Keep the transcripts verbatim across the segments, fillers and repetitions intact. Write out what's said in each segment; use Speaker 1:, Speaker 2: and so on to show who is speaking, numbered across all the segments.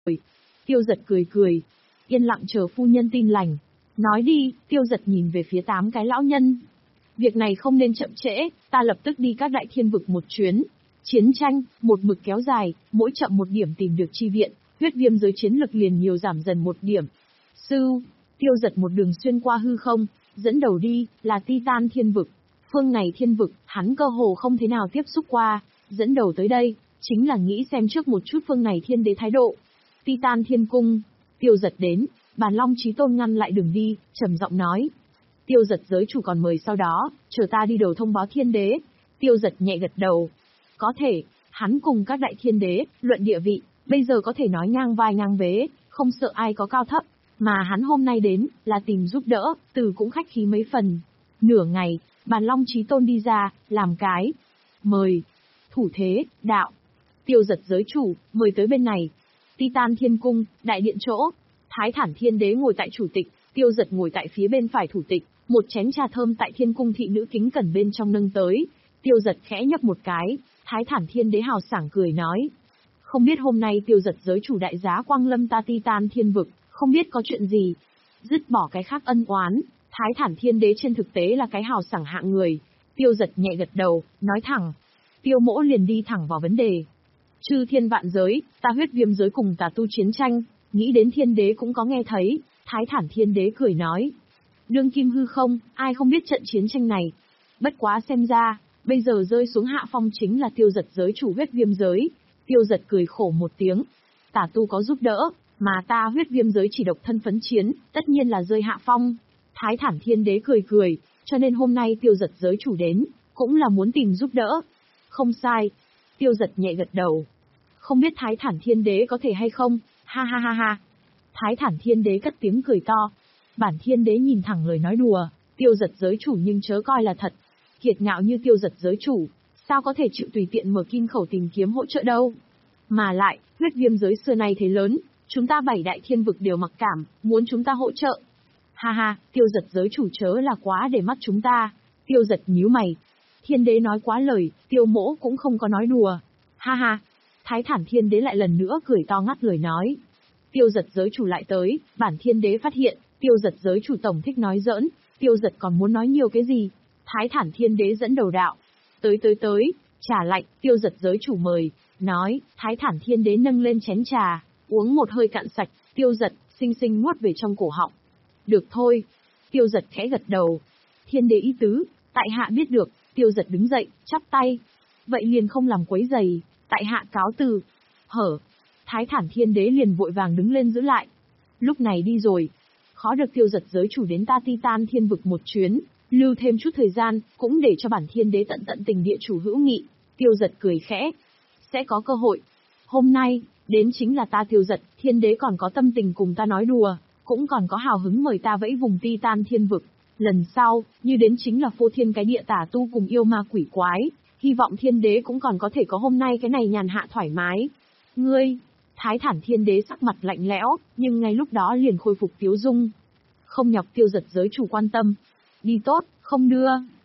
Speaker 1: Tiêu Dật cười cười. Yên lặng chờ phu nhân tin lành. Nói đi, Tiêu Dật nhìn về phía tám cái lão nhân. Việc này không nên chậm trễ, ta lập tức đi các đại thiên vực một chuyến. Chiến tranh, một mực kéo dài, mỗi chậm một điểm tìm được chi viện, huyết viêm giới chiến lực liền nhiều giảm dần một điểm. Sư, Tiêu Dật một đường xuyên qua hư không, dẫn đầu đi, là Titan thiên vực. Phương này thiên vực, hắn cơ hồ không thế nào tiếp xúc qua, dẫn đầu tới đây, chính là nghĩ xem trước một chút phương này thiên đế thái độ. Titan thiên cung, Tiêu Dật đến, Bàn Long Chí Tôn ngăn lại đường đi, trầm giọng nói. Tiêu Dật giới chủ còn mời sau đó, chờ ta đi đầu thông báo thiên đế. Tiêu Dật nhẹ gật đầu. Có thể, hắn cùng các đại thiên đế, luận địa vị, bây giờ có thể nói ngang vai ngang vế, không sợ ai có cao thấp, mà hắn hôm nay đến, là tìm giúp đỡ, từ cũng khách khí mấy phần. Nửa ngày, Bàn Long Chí Tôn đi ra, làm cái. Mời. Thủ thế, đạo. Tiêu Dật giới chủ, mời tới bên này. Titan thiên cung, đại điện chỗ. Thái Thản thiên đế ngồi tại chủ tịch, Tiêu Dật ngồi tại phía bên phải thủ tịch, một chén trà thơm tại thiên cung thị nữ kính cẩn bên trong nâng tới. Tiêu Dật khẽ nhấp một cái, Thái Thản thiên đế hào sảng cười nói. Không biết hôm nay Tiêu Dật giới chủ đại giá quang lâm ta Titan thiên vực, không biết có chuyện gì. Dứt bỏ cái khác ân oán, Thái Thản thiên đế trên thực tế là cái hào sảng hạng người. Tiêu Dật nhẹ gật đầu, nói thẳng. Tiêu mỗ liền đi thẳng vào vấn đề. Chư thiên vạn giới, ta huyết viêm giới cùng tà tu chiến tranh, nghĩ đến thiên đế cũng có nghe thấy. Thái Thản thiên đế cười nói. Đương kim hư không, ai không biết trận chiến tranh này. Bất quá xem ra, bây giờ rơi xuống hạ phong chính là Tiêu Dật giới chủ huyết viêm giới. Tiêu Dật cười khổ một tiếng. Tà tu có giúp đỡ, mà ta huyết viêm giới chỉ độc thân phấn chiến, tất nhiên là rơi hạ phong. Thái Thản thiên đế cười cười, cho nên hôm nay Tiêu Dật giới chủ đến, cũng là muốn tìm giúp đỡ. Không sai. Tiêu Dật nhẹ gật đầu. Không biết Thái Thản thiên đế có thể hay không, ha ha ha ha. Thái Thản thiên đế cất tiếng cười to. Bản thiên đế nhìn thẳng lời nói đùa, Tiêu Dật giới chủ nhưng chớ coi là thật. Kiệt ngạo như Tiêu Dật giới chủ, sao có thể chịu tùy tiện mở kim khẩu tìm kiếm hỗ trợ đâu. Mà lại, huyết viêm giới xưa nay thế lớn, chúng ta bảy đại thiên vực đều mặc cảm, muốn chúng ta hỗ trợ. Ha ha, Tiêu Dật giới chủ chớ là quá để mắt chúng ta. Tiêu Dật nhíu mày. Thiên đế nói quá lời, Tiêu mỗ cũng không có nói đùa. Ha ha. Thái Thản thiên đế lại lần nữa cười to ngắt lời nói. Tiêu Dật giới chủ lại tới, bản thiên đế phát hiện, Tiêu Dật giới chủ tổng thích nói giỡn, Tiêu Dật còn muốn nói nhiều cái gì. Thái Thản thiên đế dẫn đầu đạo. Tới tới tới, trà lạnh, Tiêu Dật giới chủ mời, nói, Thái Thản thiên đế nâng lên chén trà, uống một hơi cạn sạch, Tiêu Dật, xinh xinh nuốt về trong cổ họng. Được thôi. Tiêu Dật khẽ gật đầu. Thiên đế ý tứ, tại hạ biết được. Tiêu Dật đứng dậy, chắp tay. Vậy liền không làm quấy giày, tại hạ cáo từ. Hở. Thái Thản thiên đế liền vội vàng đứng lên giữ lại. Lúc này đi rồi. Khó được Tiêu Dật giới chủ đến ta Titan thiên vực một chuyến, lưu thêm chút thời gian, cũng để cho bản thiên đế tận tận tình địa chủ hữu nghị. Tiêu Dật cười khẽ. Sẽ có cơ hội. Hôm nay, đến chính là ta Tiêu Dật, thiên đế còn có tâm tình cùng ta nói đùa, cũng còn có hào hứng mời ta vẫy vùng Titan thiên vực. Lần sau, như đến chính là phô thiên cái địa tả tu cùng yêu ma quỷ quái, hy vọng thiên đế cũng còn có thể có hôm nay cái này nhàn hạ thoải mái. Ngươi, Thái Thản thiên đế sắc mặt lạnh lẽo, nhưng ngay lúc đó liền khôi phục tiếu dung. Không nhọc Tiêu Dật giới chủ quan tâm. Đi tốt, không đưa.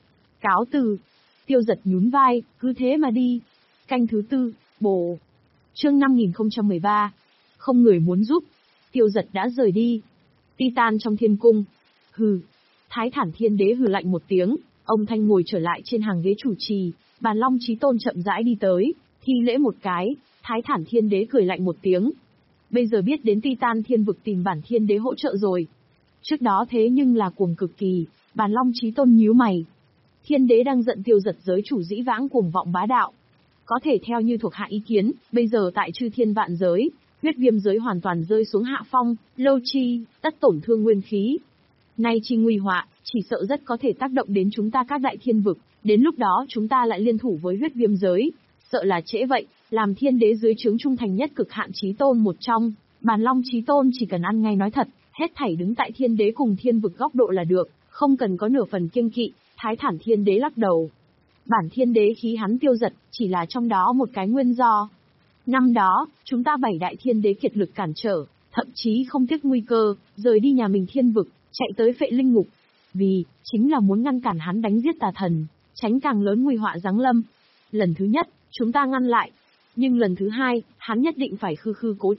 Speaker 1: Cáo từ. Tiêu Dật nhún vai, cứ thế mà đi. Canh thứ tư, bổ. Chương năm nghìn không trăm mười ba. Không người muốn giúp. Tiêu Dật đã rời đi. Titan trong thiên cung. Hừ. Thái Thản thiên đế hừ lạnh một tiếng, ông thanh ngồi trở lại trên hàng ghế chủ trì, Bàn Long Chí Tôn chậm rãi đi tới, thi lễ một cái, Thái Thản thiên đế cười lạnh một tiếng. Bây giờ biết đến Titan thiên vực tìm bản thiên đế hỗ trợ rồi. Trước đó thế nhưng là cuồng cực kỳ, Bàn Long Chí Tôn nhíu mày. Thiên đế đang giận Tiêu Dật giới chủ dĩ vãng cuồng vọng bá đạo. Có thể theo như thuộc hạ ý kiến, bây giờ tại chư thiên vạn giới, huyết viêm giới hoàn toàn rơi xuống hạ phong, lâu chi, tất tổn thương nguyên khí. Nay chi nguy họa, chỉ sợ rất có thể tác động đến chúng ta các đại thiên vực, đến lúc đó chúng ta lại liên thủ với huyết viêm giới, sợ là trễ vậy, làm thiên đế dưới trướng trung thành nhất cực hạn Chí Tôn một trong, Bàn Long Chí Tôn chỉ cần ăn ngay nói thật, hết thảy đứng tại thiên đế cùng thiên vực góc độ là được, không cần có nửa phần kiêng kỵ. Thái Thản thiên đế lắc đầu. Bản thiên đế khí hắn Tiêu Dật, chỉ là trong đó một cái nguyên do. Năm đó, chúng ta bảy đại thiên đế kiệt lực cản trở, thậm chí không tiếc nguy cơ, rời đi nhà mình thiên vực, chạy tới Phệ Linh Ngục. Vì, chính là muốn ngăn cản hắn đánh giết tà thần, tránh càng lớn nguy họa giáng lâm. Lần thứ nhất, chúng ta ngăn lại. Nhưng lần thứ hai, hắn nhất định phải khư khư cố chấp,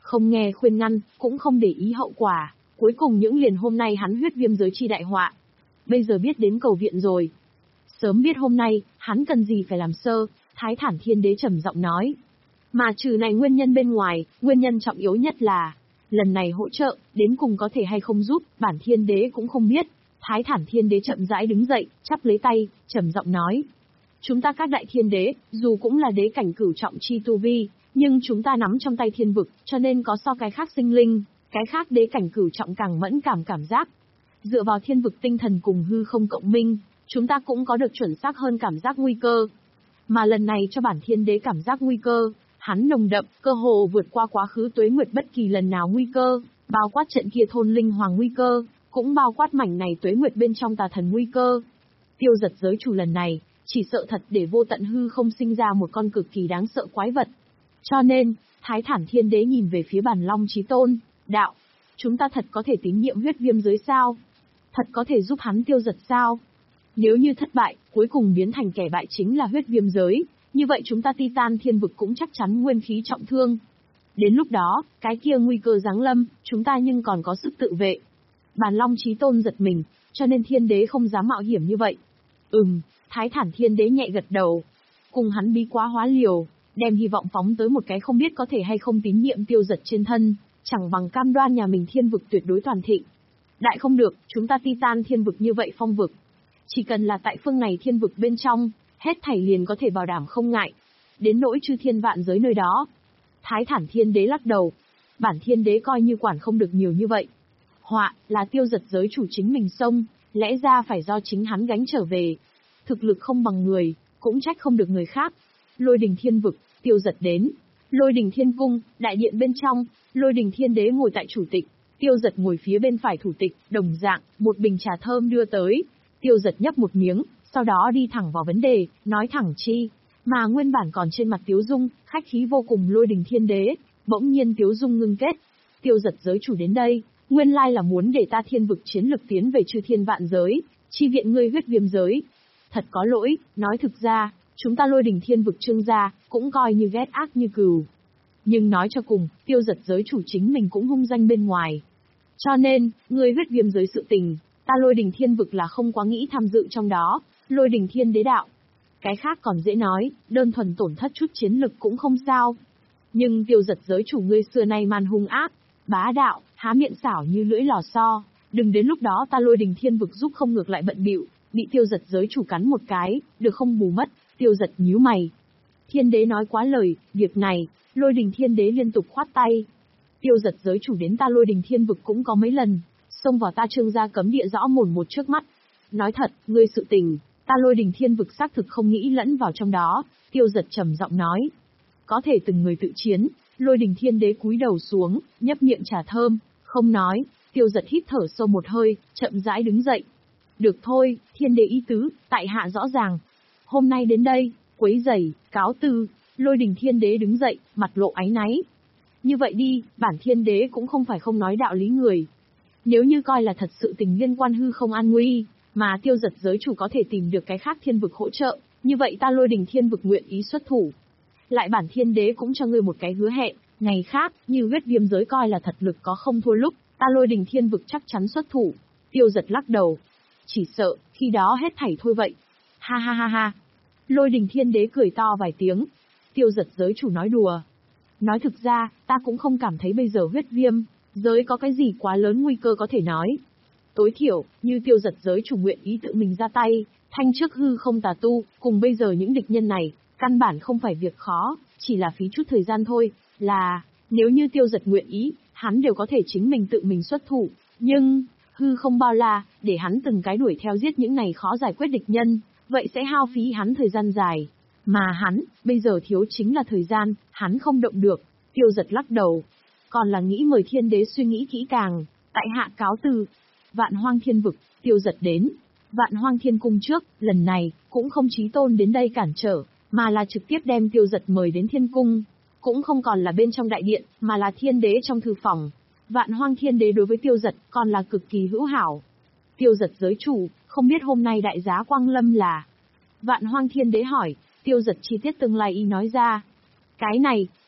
Speaker 1: Không nghe khuyên ngăn, cũng không để ý hậu quả, cuối cùng những liền hôm nay hắn huyết viêm giới chi đại họa. Bây giờ biết đến cầu viện rồi. Sớm biết hôm nay, hắn cần gì phải làm sơ, Thái Thản Thiên Đế trầm giọng nói. Mà trừ này nguyên nhân bên ngoài, nguyên nhân trọng yếu nhất là, lần này hỗ trợ, đến cùng có thể hay không giúp, bản Thiên Đế cũng không biết. Thái Thản Thiên Đế chậm rãi đứng dậy, chắp lấy tay, trầm giọng nói. Chúng ta các đại thiên đế, dù cũng là đế cảnh cửu trọng chi tu vi, nhưng chúng ta nắm trong tay thiên vực, cho nên có so cái khác sinh linh, cái khác đế cảnh cửu trọng càng mẫn cảm cảm giác. Dựa vào thiên vực tinh thần cùng hư không cộng minh, chúng ta cũng có được chuẩn xác hơn cảm giác nguy cơ. Mà lần này cho bản thiên đế cảm giác nguy cơ, hắn nồng đậm, cơ hồ vượt qua quá khứ tuế nguyệt bất kỳ lần nào nguy cơ, bao quát trận kia thôn linh hoàng nguy cơ, cũng bao quát mảnh này tuế nguyệt bên trong tà thần nguy cơ. Tiêu Giật giới chủ lần này, chỉ sợ thật để vô tận hư không sinh ra một con cực kỳ đáng sợ quái vật. Cho nên, Thái Thản Thiên Đế nhìn về phía Bản Long Chí Tôn, đạo, chúng ta thật có thể tín nhiệm huyết viêm giới sao? Thật có thể giúp hắn tiêu giật sao? Nếu như thất bại, cuối cùng biến thành kẻ bại chính là huyết viêm giới, như vậy chúng ta Titan thiên vực cũng chắc chắn nguyên khí trọng thương. Đến lúc đó, cái kia nguy cơ giáng lâm, chúng ta nhưng còn có sức tự vệ. Bản Long Chí Tôn giật mình, cho nên Thiên Đế không dám mạo hiểm như vậy. Ừm, Thái Thản Thiên Đế nhẹ gật đầu. Cùng hắn bí quá hóa liều, đem hy vọng phóng tới một cái không biết có thể hay không tín nhiệm tiêu giật trên thân, chẳng bằng cam đoan nhà mình thiên vực tuyệt đối toàn thịnh. Đại không được, chúng ta Titan thiên vực như vậy phong vực. Chỉ cần là tại phương này thiên vực bên trong, hết thảy liền có thể bảo đảm không ngại. Đến nỗi chư thiên vạn giới nơi đó. Thái Thản Thiên Đế lắc đầu. Bản Thiên Đế coi như quản không được nhiều như vậy. Họa, là tiêu giật giới chủ chính mình xông, lẽ ra phải do chính hắn gánh trở về. Thực lực không bằng người, cũng trách không được người khác. Lôi đình thiên vực, tiêu giật đến. Lôi đình thiên cung, đại điện bên trong, lôi đình thiên đế ngồi tại chủ tịch. Tiêu giật ngồi phía bên phải thủ tịch, đồng dạng, một bình trà thơm đưa tới. Tiêu giật nhấp một miếng, sau đó đi thẳng vào vấn đề, nói thẳng chi. Mà nguyên bản còn trên mặt Tiếu Dung, khách khí vô cùng lôi đình thiên đế, bỗng nhiên Tiếu Dung ngưng kết. Tiêu giật giới chủ đến đây, nguyên lai là muốn để ta thiên vực chiến lực tiến về chư thiên vạn giới, chi viện ngươi huyết viêm giới. Thật có lỗi, nói thực ra, chúng ta lôi đình thiên vực trương gia, cũng coi như ghét ác như cừu. Nhưng nói cho cùng, tiêu giật giới chủ chính mình cũng hung danh bên ngoài. Cho nên, ngươi huyết viêm giới sự tình, ta lôi đình thiên vực là không quá nghĩ tham dự trong đó, lôi đình thiên đế đạo. Cái khác còn dễ nói, đơn thuần tổn thất chút chiến lực cũng không sao. Nhưng tiêu giật giới chủ ngươi xưa nay man hung ác, bá đạo, há miệng xảo như lưỡi lò xo, đừng đến lúc đó ta lôi đình thiên vực giúp không ngược lại bận bịu, bị tiêu giật giới chủ cắn một cái, được không bù mất. Tiêu giật nhíu mày. Thiên đế nói quá lời, việc này, lôi đình thiên đế liên tục khoát tay. Tiêu giật giới chủ đến ta lôi đình thiên vực cũng có mấy lần, xông vào ta trương gia cấm địa rõ mồn một trước mắt. Nói thật, ngươi sự tình, ta lôi đình thiên vực xác thực không nghĩ lẫn vào trong đó, tiêu giật trầm giọng nói. Có thể từng người tự chiến, lôi đình thiên đế cúi đầu xuống, nhấp miệng trà thơm, không nói, tiêu giật hít thở sâu một hơi, chậm rãi đứng dậy. Được thôi, thiên đế ý tứ, tại hạ rõ ràng. Hôm nay đến đây, quấy rầy, cáo từ, lôi đình thiên đế đứng dậy, mặt lộ áy náy. Như vậy đi, bản thiên đế cũng không phải không nói đạo lý người. Nếu như coi là thật sự tình liên quan hư không an nguy, mà tiêu giật giới chủ có thể tìm được cái khác thiên vực hỗ trợ, như vậy ta lôi đình thiên vực nguyện ý xuất thủ. Lại bản thiên đế cũng cho ngươi một cái hứa hẹn, ngày khác, như huyết viêm giới coi là thật lực có không thua lúc, ta lôi đình thiên vực chắc chắn xuất thủ. Tiêu giật lắc đầu. Chỉ sợ, khi đó hết thảy thôi vậy. Ha ha ha ha. Lôi đình thiên đế cười to vài tiếng. Tiêu giật giới chủ nói đùa. Nói thực ra, ta cũng không cảm thấy bây giờ huyết viêm giới có cái gì quá lớn nguy cơ có thể nói. Tối thiểu, như tiêu giật giới chủ nguyện ý tự mình ra tay, thanh trước hư không tà tu, cùng bây giờ những địch nhân này, căn bản không phải việc khó, chỉ là phí chút thời gian thôi, là, nếu như tiêu giật nguyện ý, hắn đều có thể chính mình tự mình xuất thủ, nhưng, hư không bao la, để hắn từng cái đuổi theo giết những này khó giải quyết địch nhân, vậy sẽ hao phí hắn thời gian dài. Mà hắn, bây giờ thiếu chính là thời gian, hắn không động được, tiêu giật lắc đầu. Còn là nghĩ mời thiên đế suy nghĩ kỹ càng, tại hạ cáo từ. Vạn hoang thiên vực, tiêu giật đến. Vạn hoang thiên cung trước, lần này, cũng không chí tôn đến đây cản trở, mà là trực tiếp đem tiêu giật mời đến thiên cung. Cũng không còn là bên trong đại điện, mà là thiên đế trong thư phòng. Vạn hoang thiên đế đối với tiêu giật còn là cực kỳ hữu hảo. Tiêu giật giới chủ, không biết hôm nay đại giá quang lâm là. Vạn hoang thiên đế hỏi, tiêu giật chi tiết tương lai y nói ra. Cái này,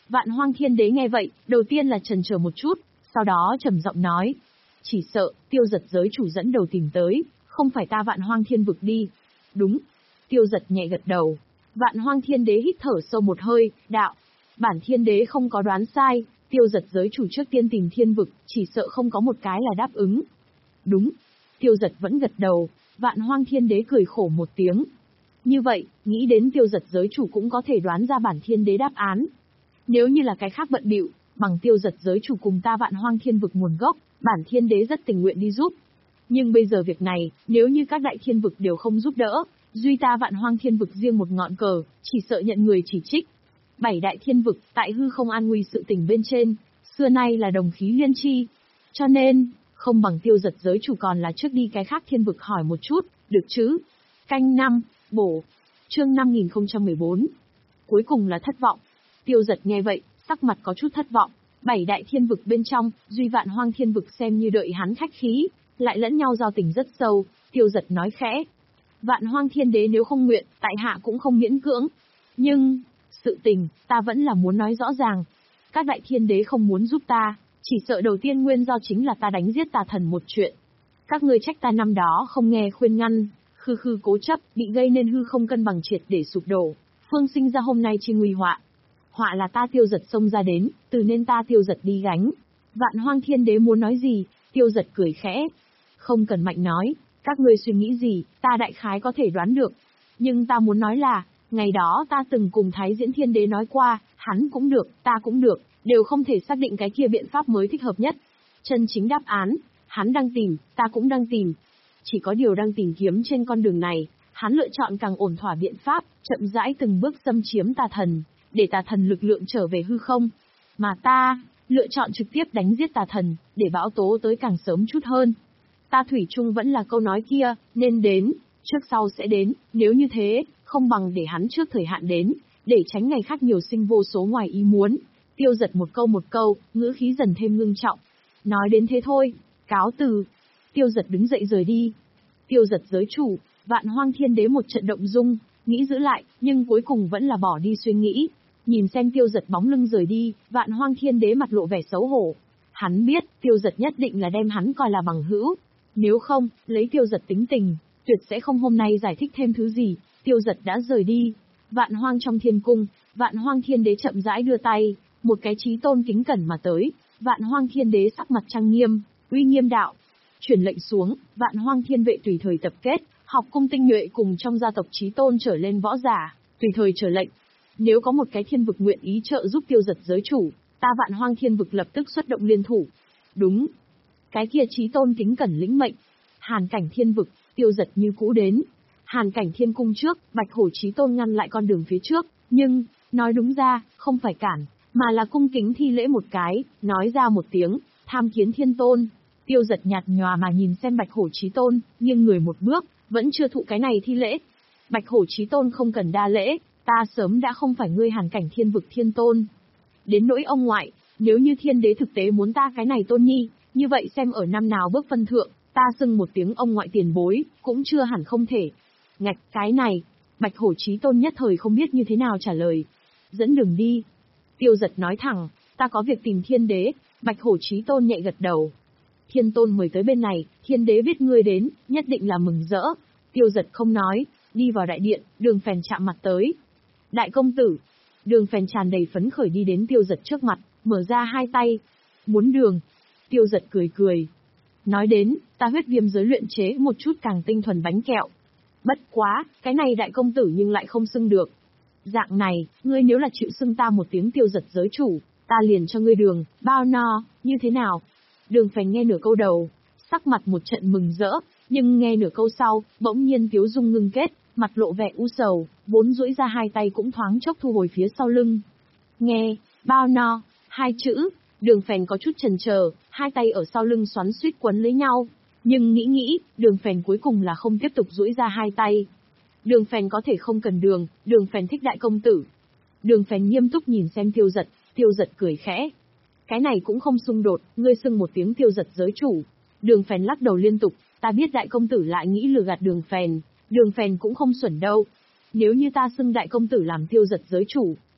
Speaker 1: Vạn Hoang Thiên Đế nghe vậy, đầu tiên là chần chờ một chút, sau đó trầm giọng nói. Chỉ sợ, Tiêu Giật giới chủ dẫn đầu tìm tới, không phải ta Vạn Hoang Thiên vực đi. Đúng. Tiêu Giật nhẹ gật đầu. Vạn Hoang Thiên Đế hít thở sâu một hơi, đạo. Bản Thiên Đế không có đoán sai, Tiêu Giật giới chủ trước tiên tìm thiên vực, chỉ sợ không có một cái là đáp ứng. Đúng. Tiêu Giật vẫn gật đầu. Vạn Hoang Thiên Đế cười khổ một tiếng. Như vậy, nghĩ đến Tiêu Giật giới chủ cũng có thể đoán ra bản Thiên Đế đáp án. Nếu như là cái khác bận bịu, bằng Tiêu Giật giới chủ cùng ta Vạn Hoang Thiên vực nguồn gốc, bản Thiên Đế rất tình nguyện đi giúp. Nhưng bây giờ việc này, nếu như các đại thiên vực đều không giúp đỡ, duy ta Vạn Hoang Thiên vực riêng một ngọn cờ, chỉ sợ nhận người chỉ trích. Bảy đại thiên vực, tại hư không an nguy sự tình bên trên, xưa nay là đồng khí liên chi. Cho nên, không bằng Tiêu Giật giới chủ còn là trước đi cái khác thiên vực hỏi một chút, được chứ? Canh năm, bổ. Chương năm nghìn không trăm mười bốn. Cuối cùng là thất vọng. Tiêu Giật nghe vậy, sắc mặt có chút thất vọng. Bảy đại thiên vực bên trong, duy Vạn Hoang Thiên vực xem như đợi hắn khách khí, lại lẫn nhau giao tình rất sâu. Tiêu Giật nói khẽ. Vạn Hoang Thiên Đế nếu không nguyện, tại hạ cũng không miễn cưỡng. Nhưng, sự tình, ta vẫn là muốn nói rõ ràng. Các đại thiên đế không muốn giúp ta, chỉ sợ đầu tiên nguyên do chính là ta đánh giết tà thần một chuyện. Các ngươi trách ta năm đó không nghe khuyên ngăn, khư khư cố chấp, bị gây nên hư không cân bằng triệt để sụp đổ, phương sinh ra hôm nay chi nguy họa. Họa là ta Tiêu Giật xông ra đến, từ nên ta Tiêu Giật đi gánh. Vạn Hoang Thiên Đế muốn nói gì, Tiêu Giật cười khẽ. Không cần mạnh nói, các ngươi suy nghĩ gì, ta đại khái có thể đoán được. Nhưng ta muốn nói là, ngày đó ta từng cùng Thái Diễn Thiên Đế nói qua, hắn cũng được, ta cũng được, đều không thể xác định cái kia biện pháp mới thích hợp nhất. Chân chính đáp án, hắn đang tìm, ta cũng đang tìm. Chỉ có điều đang tìm kiếm trên con đường này, hắn lựa chọn càng ổn thỏa biện pháp, chậm rãi từng bước xâm chiếm tà thần, để tà thần lực lượng trở về hư không. Mà ta, lựa chọn trực tiếp đánh giết tà thần, để bão tố tới càng sớm chút hơn. Ta thủy chung vẫn là câu nói kia, nên đến, trước sau sẽ đến, nếu như thế, không bằng để hắn trước thời hạn đến, để tránh ngày khác nhiều sinh vô số ngoài ý muốn. Tiêu Giật một câu một câu, ngữ khí dần thêm ngưng trọng. Nói đến thế thôi, cáo từ. Tiêu Giật đứng dậy rời đi. Tiêu Giật giới chủ, Vạn Hoang Thiên Đế một trận động dung, nghĩ giữ lại, nhưng cuối cùng vẫn là bỏ đi suy nghĩ. Nhìn xem Tiêu Giật bóng lưng rời đi, Vạn Hoang Thiên Đế mặt lộ vẻ xấu hổ. Hắn biết, Tiêu Giật nhất định là đem hắn coi là bằng hữu. Nếu không, lấy Tiêu Giật tính tình, tuyệt sẽ không hôm nay giải thích thêm thứ gì. Tiêu Giật đã rời đi. Vạn Hoang trong thiên cung, Vạn Hoang Thiên Đế chậm rãi đưa tay, một cái chí tôn kính cẩn mà tới. Vạn Hoang Thiên Đế sắc mặt trang nghiêm, uy nghiêm đạo. Truyền lệnh xuống, Vạn Hoang Thiên Vệ tùy thời tập kết, học cung tinh nhuệ cùng trong gia tộc chí tôn trở lên võ giả, tùy thời trở lệnh. Nếu có một cái thiên vực nguyện ý trợ giúp Tiêu Giật giới chủ, ta Vạn Hoang Thiên vực lập tức xuất động liên thủ. Đúng. Cái kia chí tôn kính cẩn lĩnh mệnh. Hàn Cảnh Thiên vực, Tiêu Giật như cũ đến. Hàn Cảnh Thiên cung trước, Bạch Hổ chí tôn ngăn lại con đường phía trước, nhưng, nói đúng ra, không phải cản, mà là cung kính thi lễ một cái, nói ra một tiếng, tham kiến thiên tôn. Tiêu Giật nhạt nhòa mà nhìn xem Bạch Hổ chí tôn, nhưng người một bước, vẫn chưa thụ cái này thi lễ. Bạch Hổ chí tôn không cần đa lễ, ta sớm đã không phải ngươi Hàn Cảnh Thiên vực thiên tôn. Đến nỗi ông ngoại, nếu như thiên đế thực tế muốn ta cái này tôn nhi, như vậy xem ở năm nào bước phân thượng, ta xưng một tiếng ông ngoại tiền bối, cũng chưa hẳn không thể. Ngạch, cái này, Bạch Hổ chí tôn nhất thời không biết như thế nào trả lời. Dẫn đường đi. Tiêu Giật nói thẳng, ta có việc tìm thiên đế. Bạch Hổ chí tôn nhẹ gật đầu. Thiên tôn mời tới bên này, thiên đế biết ngươi đến, nhất định là mừng rỡ. Tiêu Giật không nói, đi vào đại điện, Đường Phèn chạm mặt tới. Đại công tử. Đường Phèn tràn đầy phấn khởi đi đến Tiêu Giật trước mặt, mở ra hai tay. Muốn đường. Tiêu Giật cười cười. Nói đến, ta huyết viêm giới luyện chế một chút càng tinh thuần bánh kẹo. Bất quá, cái này đại công tử nhưng lại không xưng được. Dạng này, ngươi nếu là chịu xưng ta một tiếng Tiêu Giật giới chủ, ta liền cho ngươi đường, bao no, như thế nào? Đường Phèn nghe nửa câu đầu, sắc mặt một trận mừng rỡ, nhưng nghe nửa câu sau, bỗng nhiên tiếu dung ngưng kết, mặt lộ vẻ u sầu, vốn duỗi ra hai tay cũng thoáng chốc thu hồi phía sau lưng. Nghe, bao no, hai chữ, Đường Phèn có chút chần chờ, hai tay ở sau lưng xoắn xuýt quấn lấy nhau, nhưng nghĩ nghĩ, Đường Phèn cuối cùng là không tiếp tục duỗi ra hai tay. Đường Phèn có thể không cần đường, Đường Phèn thích đại công tử. Đường Phèn nghiêm túc nhìn xem Tiêu Giật, Tiêu Giật cười khẽ. Cái này cũng không xung đột, ngươi xưng một tiếng Tiêu Giật giới chủ. Đường Phèn lắc đầu liên tục, ta biết đại công tử lại nghĩ lừa gạt Đường Phèn, Đường Phèn cũng không xuẩn đâu. Nếu như ta xưng đại công tử làm Tiêu Giật giới chủ,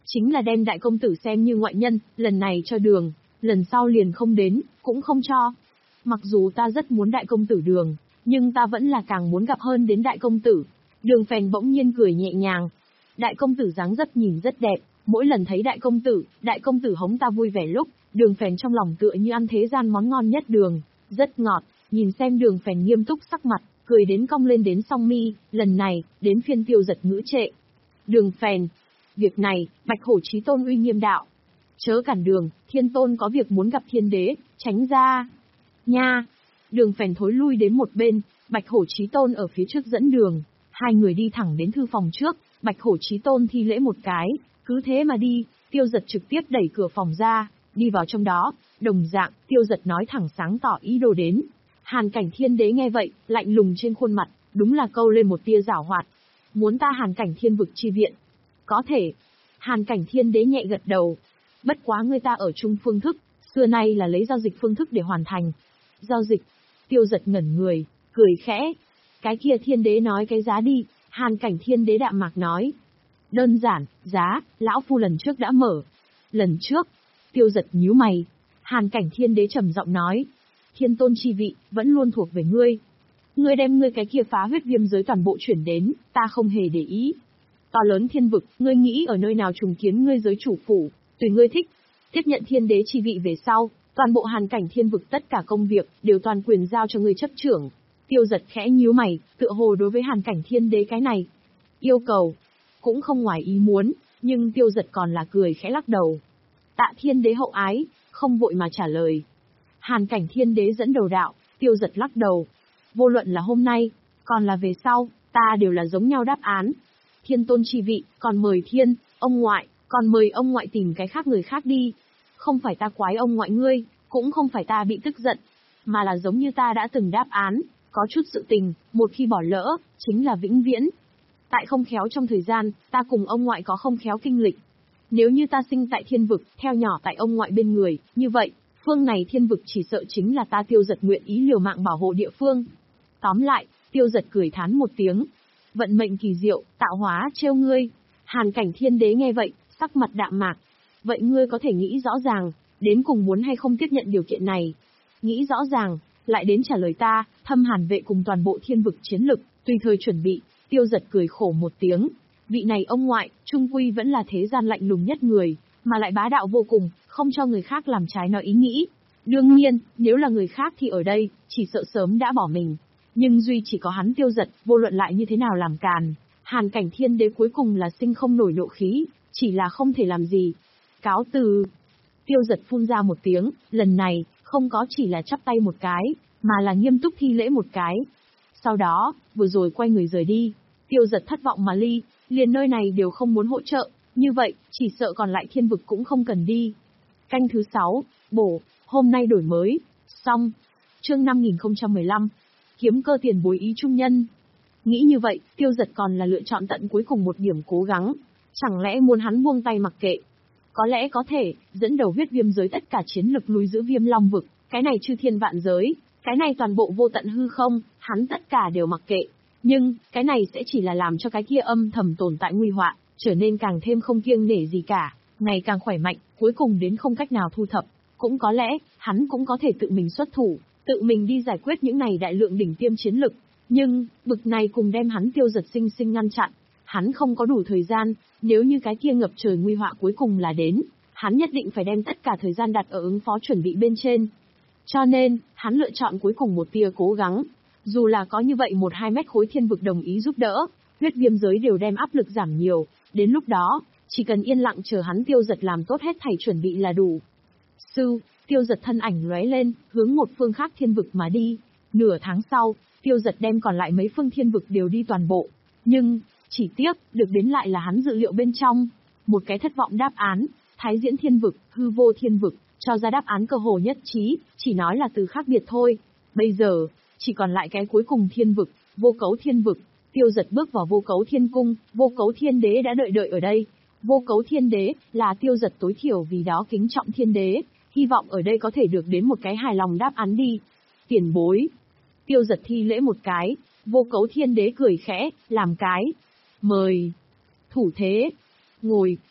Speaker 1: Chính là đem đại công tử xem như ngoại nhân, lần này cho đường, lần sau liền không đến, cũng không cho. Mặc dù ta rất muốn đại công tử đường, nhưng ta vẫn là càng muốn gặp hơn đến đại công tử. Đường Phèn bỗng nhiên cười nhẹ nhàng. Đại công tử dáng dấp nhìn rất đẹp, mỗi lần thấy đại công tử, đại công tử hống ta vui vẻ lúc, Đường Phèn trong lòng tựa như ăn thế gian món ngon nhất đường, rất ngọt. Nhìn xem Đường Phèn nghiêm túc sắc mặt, cười đến cong lên đến song mi, lần này, đến phiên Tiêu Giật ngữ trệ. Đường Phèn, việc này, Bạch Hổ Chí Tôn uy nghiêm đạo. Chớ cản đường, Thiên Tôn có việc muốn gặp Thiên Đế, tránh ra. Nha! Đường Phèn thối lui đến một bên, Bạch Hổ Chí Tôn ở phía trước dẫn đường. Hai người đi thẳng đến thư phòng trước, Bạch Hổ Chí Tôn thi lễ một cái, cứ thế mà đi, Tiêu Giật trực tiếp đẩy cửa phòng ra, đi vào trong đó, đồng dạng, Tiêu Giật nói thẳng sáng tỏ ý đồ đến. Hàn Cảnh Thiên Đế nghe vậy, lạnh lùng trên khuôn mặt, đúng là câu lên một tia giảo hoạt. Muốn ta Hàn Cảnh Thiên vực chi viện? Có thể. Hàn Cảnh Thiên Đế nhẹ gật đầu. Bất quá người ta ở chung phương thức, xưa nay là lấy giao dịch phương thức để hoàn thành. Giao dịch? Tiêu Giật ngẩn người, cười khẽ. Cái kia Thiên Đế nói cái giá đi, Hàn Cảnh Thiên Đế đạm mạc nói. Đơn giản, giá, lão phu lần trước đã mở. Lần trước? Tiêu Giật nhíu mày. Hàn Cảnh Thiên Đế trầm giọng nói. Thiên Tôn chi vị, vẫn luôn thuộc về ngươi. Ngươi đem ngươi cái kia phá huyết viêm giới toàn bộ chuyển đến, ta không hề để ý. To lớn thiên vực, ngươi nghĩ ở nơi nào trùng kiến ngươi giới chủ phủ, tùy ngươi thích. Tiếp nhận Thiên Đế chi vị về sau, toàn bộ Hàn Cảnh Thiên vực tất cả công việc, đều toàn quyền giao cho ngươi chấp trưởng. Tiêu Giật khẽ nhíu mày, tựa hồ đối với Hàn Cảnh Thiên Đế cái này. Yêu cầu, cũng không ngoài ý muốn, nhưng Tiêu Giật còn là cười khẽ lắc đầu. Tạ Thiên Đế hậu ái, không vội mà trả lời. Hàn Cảnh Thiên Đế dẫn đầu đạo, Tiêu Giật lắc đầu. Vô luận là hôm nay, còn là về sau, ta đều là giống nhau đáp án. Thiên Tôn chi vị, còn mời Thiên, ông ngoại, còn mời ông ngoại tìm cái khác người khác đi. Không phải ta quái ông ngoại ngươi, cũng không phải ta bị tức giận, mà là giống như ta đã từng đáp án, có chút sự tình, một khi bỏ lỡ, chính là vĩnh viễn. Tại không khéo trong thời gian, ta cùng ông ngoại có không khéo kinh lịch. Nếu như ta sinh tại thiên vực, theo nhỏ tại ông ngoại bên người, như vậy, phương này thiên vực chỉ sợ chính là ta Tiêu Giật nguyện ý liều mạng bảo hộ địa phương. Tóm lại, Tiêu Giật cười thán một tiếng. Vận mệnh kỳ diệu, tạo hóa trêu ngươi. Hàn Cảnh Thiên Đế nghe vậy, sắc mặt đạm mạc. Vậy ngươi có thể nghĩ rõ ràng, đến cùng muốn hay không tiếp nhận điều kiện này. Nghĩ rõ ràng, lại đến trả lời ta, Thâm Hàn vệ cùng toàn bộ thiên vực chiến lực, tùy thời chuẩn bị. Tiêu Giật cười khổ một tiếng. Vị này ông ngoại, trung quy vẫn là thế gian lạnh lùng nhất người, mà lại bá đạo vô cùng, không cho người khác làm trái nói ý nghĩ. Đương nhiên, nếu là người khác thì ở đây, chỉ sợ sớm đã bỏ mình. Nhưng duy chỉ có hắn Tiêu Giật, vô luận lại như thế nào làm càn. Hàn Cảnh Thiên Đế cuối cùng là sinh không nổi nộ khí, chỉ là không thể làm gì. Cáo từ. Tiêu Giật phun ra một tiếng, lần này, không có chỉ là chắp tay một cái, mà là nghiêm túc thi lễ một cái. Sau đó, vừa rồi quay người rời đi. Tiêu Giật thất vọng mà ly, liền nơi này đều không muốn hỗ trợ, như vậy, chỉ sợ còn lại thiên vực cũng không cần đi. Canh thứ sáu, bổ, hôm nay đổi mới, xong. Chương năm nghìn không trăm mười lăm, kiếm cơ tiền bối ý trung nhân. Nghĩ như vậy, Tiêu Giật còn là lựa chọn tận cuối cùng một điểm cố gắng. Chẳng lẽ muốn hắn buông tay mặc kệ? Có lẽ có thể, dẫn đầu huyết viêm giới tất cả chiến lực lui giữ viêm long vực, cái này chư thiên vạn giới, cái này toàn bộ vô tận hư không, hắn tất cả đều mặc kệ. Nhưng, cái này sẽ chỉ là làm cho cái kia âm thầm tồn tại nguy họa, trở nên càng thêm không kiêng nể gì cả, ngày càng khỏe mạnh, cuối cùng đến không cách nào thu thập. Cũng có lẽ, hắn cũng có thể tự mình xuất thủ, tự mình đi giải quyết những này đại lượng đỉnh tiêm chiến lực. Nhưng, bực này cùng đem hắn Tiêu Giật sinh sinh ngăn chặn. Hắn không có đủ thời gian, nếu như cái kia ngập trời nguy họa cuối cùng là đến, hắn nhất định phải đem tất cả thời gian đặt ở ứng phó chuẩn bị bên trên. Cho nên, hắn lựa chọn cuối cùng một tia cố gắng. Dù là có như vậy một hai mét khối thiên vực đồng ý giúp đỡ, huyết viêm giới đều đem áp lực giảm nhiều, đến lúc đó, chỉ cần yên lặng chờ hắn Tiêu Giật làm tốt hết thảy chuẩn bị là đủ. Sư, Tiêu Giật thân ảnh lóe lên, hướng một phương khác thiên vực mà đi. Nửa tháng sau, Tiêu Giật đem còn lại mấy phương thiên vực đều đi toàn bộ. Nhưng, chỉ tiếc, được đến lại là hắn dự liệu bên trong. Một cái thất vọng đáp án, Thái Diễn thiên vực, hư vô thiên vực, cho ra đáp án cơ hồ nhất trí, chỉ nói là từ khác biệt thôi. Bây giờ, chỉ còn lại cái cuối cùng thiên vực, vô cấu thiên vực. Tiêu Giật bước vào vô cấu thiên cung, vô cấu thiên đế đã đợi đợi ở đây. Vô cấu thiên đế, là Tiêu Giật tối thiểu vì đó kính trọng thiên đế, hy vọng ở đây có thể được đến một cái hài lòng đáp án đi. Tiền bối. Tiêu Giật thi lễ một cái, vô cấu thiên đế cười khẽ, làm cái. Mời. Thủ thế. Ngồi.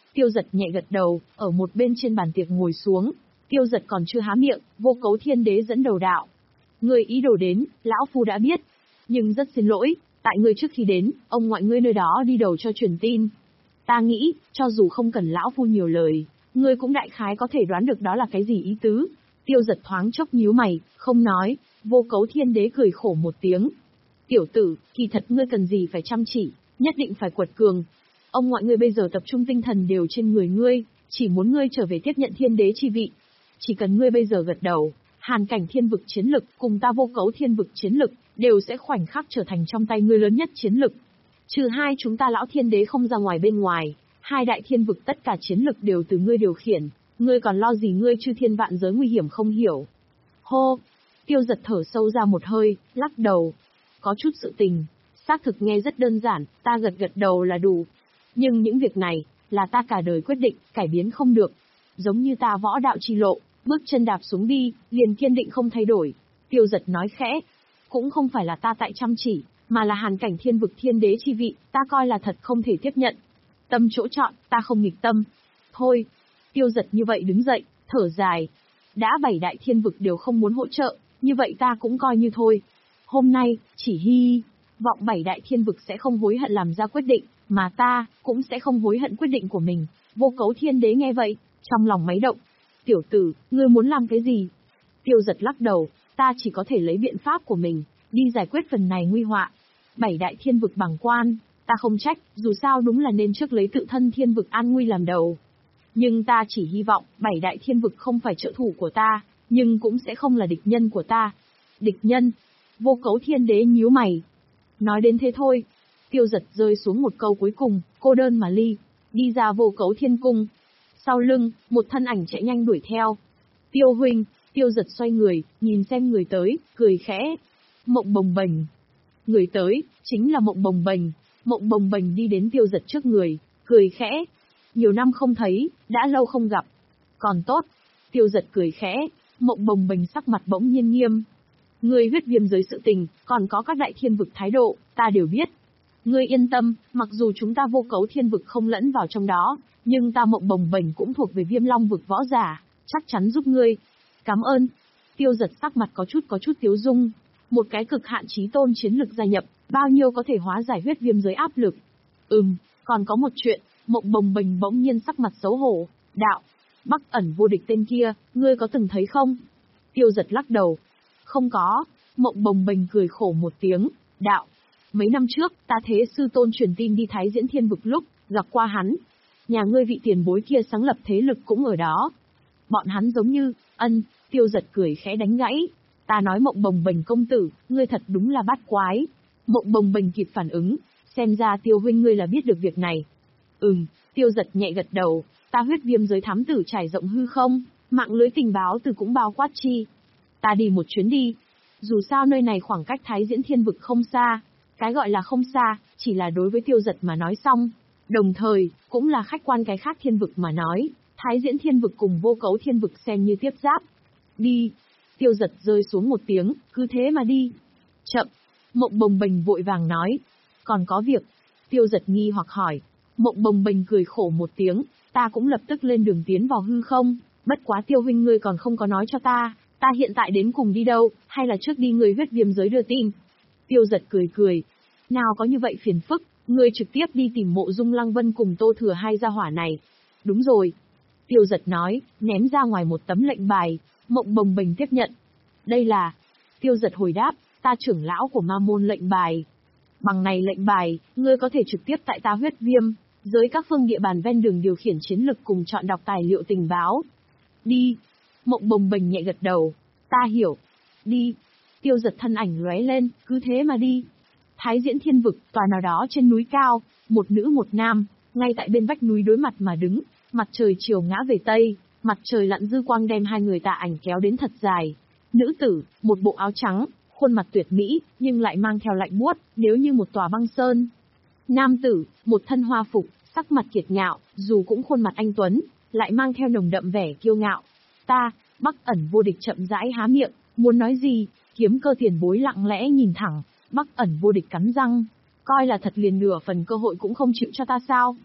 Speaker 1: Tiêu Giật nhẹ gật đầu, ở một bên trên bàn tiệc ngồi xuống. Tiêu Giật còn chưa há miệng, Vô Cấu Thiên Đế dẫn đầu đạo. Ngươi ý đồ đến, lão phu đã biết. Nhưng rất xin lỗi, tại ngươi trước khi đến, ông ngoại ngươi nơi đó đi đầu cho truyền tin. Ta nghĩ, cho dù không cần lão phu nhiều lời, ngươi cũng đại khái có thể đoán được đó là cái gì ý tứ. Tiêu Giật thoáng chốc nhíu mày, không nói. Vô Cấu Thiên Đế cười khổ một tiếng. Tiểu tử, kỳ thật ngươi cần gì phải chăm chỉ, nhất định phải quật cường. Ông ngoại ngươi bây giờ tập trung tinh thần đều trên người ngươi, chỉ muốn ngươi trở về tiếp nhận thiên đế chi vị. Chỉ cần ngươi bây giờ gật đầu, hàn cảnh thiên vực chiến lực cùng ta Vô Cấu thiên vực chiến lực đều sẽ khoảnh khắc trở thành trong tay ngươi lớn nhất chiến lực. Trừ hai chúng ta lão thiên đế không ra ngoài bên ngoài, hai đại thiên vực tất cả chiến lực đều từ ngươi điều khiển, ngươi còn lo gì ngươi chư thiên vạn giới nguy hiểm không hiểu. Hô! Tiêu Giật thở sâu ra một hơi, lắc đầu. Có chút sự tình, xác thực nghe rất đơn giản, ta gật gật đầu là đủ. Nhưng những việc này, là ta cả đời quyết định, cải biến không được. Giống như ta võ đạo chi lộ, bước chân đạp xuống đi, liền kiên định không thay đổi. Tiêu Giật nói khẽ. Cũng không phải là ta tại chăm chỉ, mà là hàn cảnh thiên vực thiên đế chi vị, ta coi là thật không thể tiếp nhận. Tâm chỗ chọn, ta không nghịch tâm. Thôi. Tiêu Giật như vậy đứng dậy, thở dài. Đã bảy đại thiên vực đều không muốn hỗ trợ, như vậy ta cũng coi như thôi. Hôm nay, chỉ hy vọng bảy đại thiên vực sẽ không hối hận làm ra quyết định, mà ta cũng sẽ không hối hận quyết định của mình. Vô Cấu Thiên Đế nghe vậy, trong lòng máy động. Tiểu tử, ngươi muốn làm cái gì? Tiêu Giật lắc đầu, ta chỉ có thể lấy biện pháp của mình, đi giải quyết phần này nguy họa. Bảy đại thiên vực bàng quan, ta không trách, dù sao đúng là nên trước lấy tự thân thiên vực an nguy làm đầu. Nhưng ta chỉ hy vọng, bảy đại thiên vực không phải trợ thủ của ta, nhưng cũng sẽ không là địch nhân của ta. Địch nhân? Vô Cấu Thiên Đế nhíu mày. Nói đến thế thôi. Tiêu Giật rơi xuống một câu cuối cùng, cô đơn mà ly, đi ra Vô Cấu Thiên Cung. Sau lưng, một thân ảnh chạy nhanh đuổi theo. Tiêu huynh, Tiêu Giật xoay người, nhìn xem người tới, cười khẽ. Mộng Bồng Bềnh. Người tới, chính là Mộng Bồng Bềnh. Mộng Bồng Bềnh đi đến Tiêu Giật trước người, cười khẽ. Nhiều năm không thấy, đã lâu không gặp. Còn tốt. Tiêu Giật cười khẽ, Mộng Bồng Bềnh sắc mặt bỗng nhiên nghiêm. Ngươi huyết viêm giới sự tình, còn có các đại thiên vực thái độ, ta đều biết. Ngươi yên tâm, mặc dù chúng ta Vô Cấu thiên vực không lẫn vào trong đó, nhưng ta Mộng Bồng Bềnh cũng thuộc về Viêm Long vực võ giả, chắc chắn giúp ngươi. Cảm ơn. Tiêu Giật sắc mặt có chút có chút tiếu dung. Một cái cực hạn chí tôn chiến lực gia nhập, bao nhiêu có thể hóa giải huyết viêm giới áp lực. Ừm, còn có một chuyện, Mộng Bồng Bềnh bỗng nhiên sắc mặt xấu hổ. Đạo, Bắc ẩn vô địch tên kia, ngươi có từng thấy không? Tiêu Giật lắc đầu. Không có. Mộng Bồng Bềnh cười khổ một tiếng. Đạo, mấy năm trước, ta thế sư tôn truyền tin đi Thái Diễn Thiên vực lúc, gặp qua hắn. Nhà ngươi vị tiền bối kia sáng lập thế lực cũng ở đó. Bọn hắn giống như, ân, Tiêu Giật cười khẽ đánh gãy. Ta nói Mộng Bồng Bềnh công tử, ngươi thật đúng là bát quái. Mộng Bồng Bềnh kịp phản ứng, xem ra Tiêu huynh ngươi là biết được việc này. Ừm, Tiêu Giật nhẹ gật đầu, ta huyết viêm giới thám tử trải rộng hư không, mạng lưới tình báo từ cũng bao quát chi. Ta đi một chuyến đi. Dù sao nơi này khoảng cách Thái Diễn Thiên vực không xa. Cái gọi là không xa, chỉ là đối với Tiêu Giật mà nói xong. Đồng thời, cũng là khách quan cái khác thiên vực mà nói. Thái Diễn Thiên vực cùng Vô Cấu Thiên vực xem như tiếp giáp. Đi. Tiêu Giật rơi xuống một tiếng, cứ thế mà đi. Chậm. Mộng Bồng Bềnh vội vàng nói. Còn có việc. Tiêu Giật nghi hoặc hỏi. Mộng Bồng Bềnh cười khổ một tiếng. Ta cũng lập tức lên đường tiến vào hư không. Bất quá Tiêu huynh ngươi còn không có nói cho ta. Ta hiện tại đến cùng đi đâu, hay là trước đi người huyết viêm giới đưa tin? Tiêu Giật cười cười. Nào có như vậy phiền phức, ngươi trực tiếp đi tìm Mộ Dung Lăng Vân cùng Tô Thừa hai gia hỏa này. Đúng rồi. Tiêu Giật nói, ném ra ngoài một tấm lệnh bài, Mộng Bồng Bềnh tiếp nhận. Đây là... Tiêu Giật hồi đáp, ta trưởng lão của ma môn lệnh bài. Bằng này lệnh bài, ngươi có thể trực tiếp tại ta huyết viêm, giới các phương địa bàn ven đường điều khiển chiến lực cùng chọn đọc tài liệu tình báo. Đi. Mộng Bồng Bềnh nhẹ gật đầu. Ta hiểu. Đi. Tiêu Giật thân ảnh lóe lên, cứ thế mà đi. Thái Diễn Thiên vực, tòa nào đó trên núi cao, một nữ một nam, ngay tại bên vách núi đối mặt mà đứng, mặt trời chiều ngã về tây, mặt trời lặn dư quang đem hai người tà ảnh kéo đến thật dài. Nữ tử, một bộ áo trắng, khuôn mặt tuyệt mỹ, nhưng lại mang theo lạnh buốt, nếu như một tòa băng sơn. Nam tử, một thân hoa phục, sắc mặt kiệt ngạo, dù cũng khuôn mặt anh tuấn, lại mang theo nồng đậm vẻ kiêu ngạo. Ta, Bắc ẩn vô địch chậm rãi há miệng, muốn nói gì, kiếm cơ tiền bối lặng lẽ nhìn thẳng, Bắc ẩn vô địch cắn răng, coi là thật liền nửa phần cơ hội cũng không chịu cho ta sao?